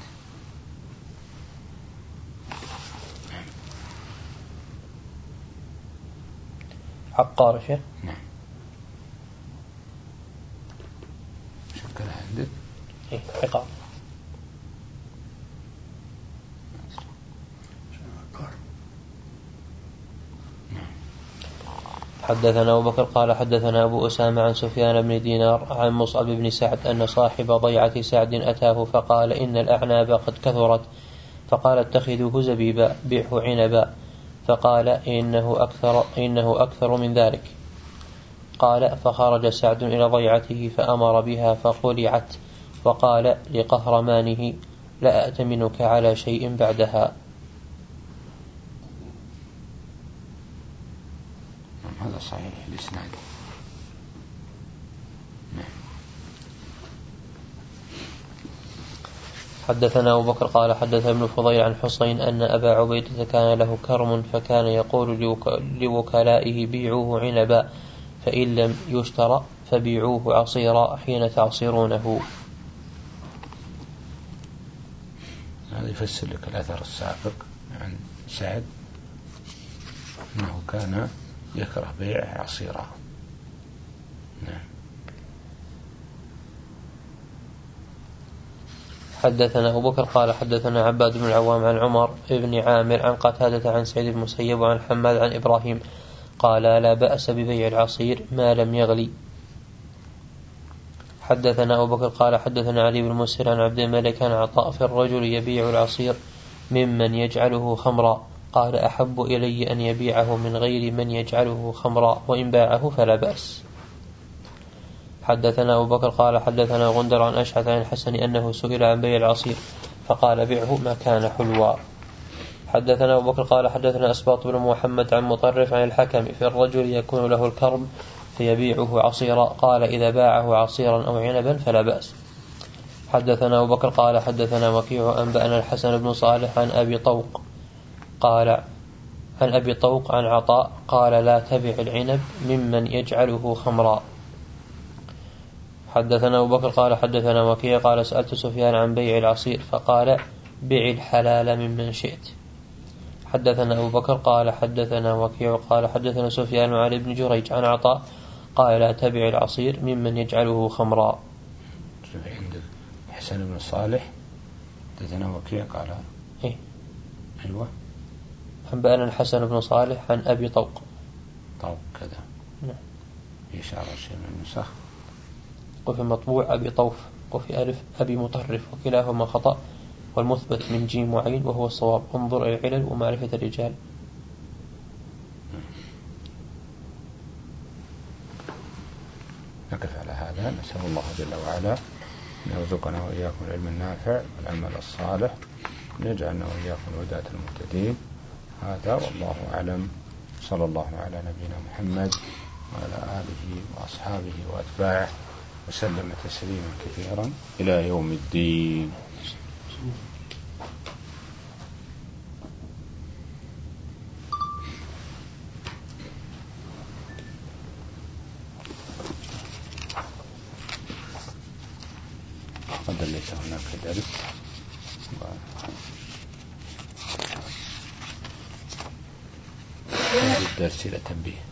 عقار شيء. نعم. شكرا عندك. إيه عقار. حدثنا أبو بكر قال حدثنا أبو أسامة عن سفيان بن دينار عن مصعب بن سعد أن صاحب ضيعة سعد أتاه فقال إن الأعناب قد كثرت فقال اتخذوه زبيبا بيعه عنبا فقال إنه أكثر, إنه أكثر من ذلك. قال فخرج سعد إلى ضيعته فأمر بها فقلعت وقال لقهرمانه لا أأتمنك على شيء بعدها. هذا صحيح الإسناد. حدثنا أبو بكر قال حدث ابن فضيل عن حسين أن أبا عبيدة كان له كرم فكان يقول لوكلائه بيعوه عنبا فإن لم يشترى فبيعوه عصيرا حين تعصرونه. هذا يفسر لك الأثر السابق عن سعد أنه كان يكره بيع عصيرا. نعم. حدثنا أبو بكر قال حدثنا عباد بن العوام عن عمر بن عامر عن قتادة عن سعيد بن المسيب وعن حماد عن إبراهيم قال لا بأس ببيع العصير ما لم يغلي. حدثنا أبو بكر قال حدثنا علي بن مسهر عن عبد الملك عن عطاء في الرجل يبيع العصير ممن يجعله خمرا قال أحب إلي أن يبيعه من غير من يجعله خمرا وإن باعه فلا بأس. حدثنا أبو بكر قال حدثنا غندر عن أشعث عن الحسن أنه سئل عن بيع العصير فقال بيعه ما كان حلوا. حدثنا أبو بكر قال حدثنا أسباط بن محمد عن مطرف عن الحكم في الرجل يكون له الكرم فيبيعه عصيرا قال إذا باعه عصيرا أو عنبا فلا بأس. حدثنا أبو بكر قال حدثنا وكيع أنبأنا الحسن بن صالح عن أبي طوق قال عن أبي طوق عن عطاء قال لا تبع العنب ممن يجعله خمرا. حدثنا أبو بكر قال حدثنا وكيع قال سألت سفيان عن بيع العصير فقال بيع الحلال ممن شئت. حدثنا أبو بكر قال حدثنا وكيع قال حدثنا سفيان عن ابن جريج عن عطاء قال لا تبع العصير ممن يجعله خمرا. عندك حسن بن صالح حدثنا وكيع قال إيه أيوة أنبأنا الحسن بن صالح عن أبي طوق. طوق كذا. نعم. إشارة شيء من النسخ. وفي مطبوع أبي طوف وفي ألف أبي مطرف وكلاهما خطأ والمثبت من جيم وعين وهو الصواب. انظر إلى العلل ومعرفة الرجال. نقف على هذا. نسأل الله جل وعلا أن يرزقنا وإياكم العلم النافع والعمل الصالح، أن يجعلنا وإياكم الهداة المهتدين. هذا والله أعلم. صلى الله على نبينا محمد وعلى آله وأصحابه وأتباعه وسلم تسليما كثيرا إلى يوم الدين. قد ليس هناك درس و... الدرس إلى تنبيه.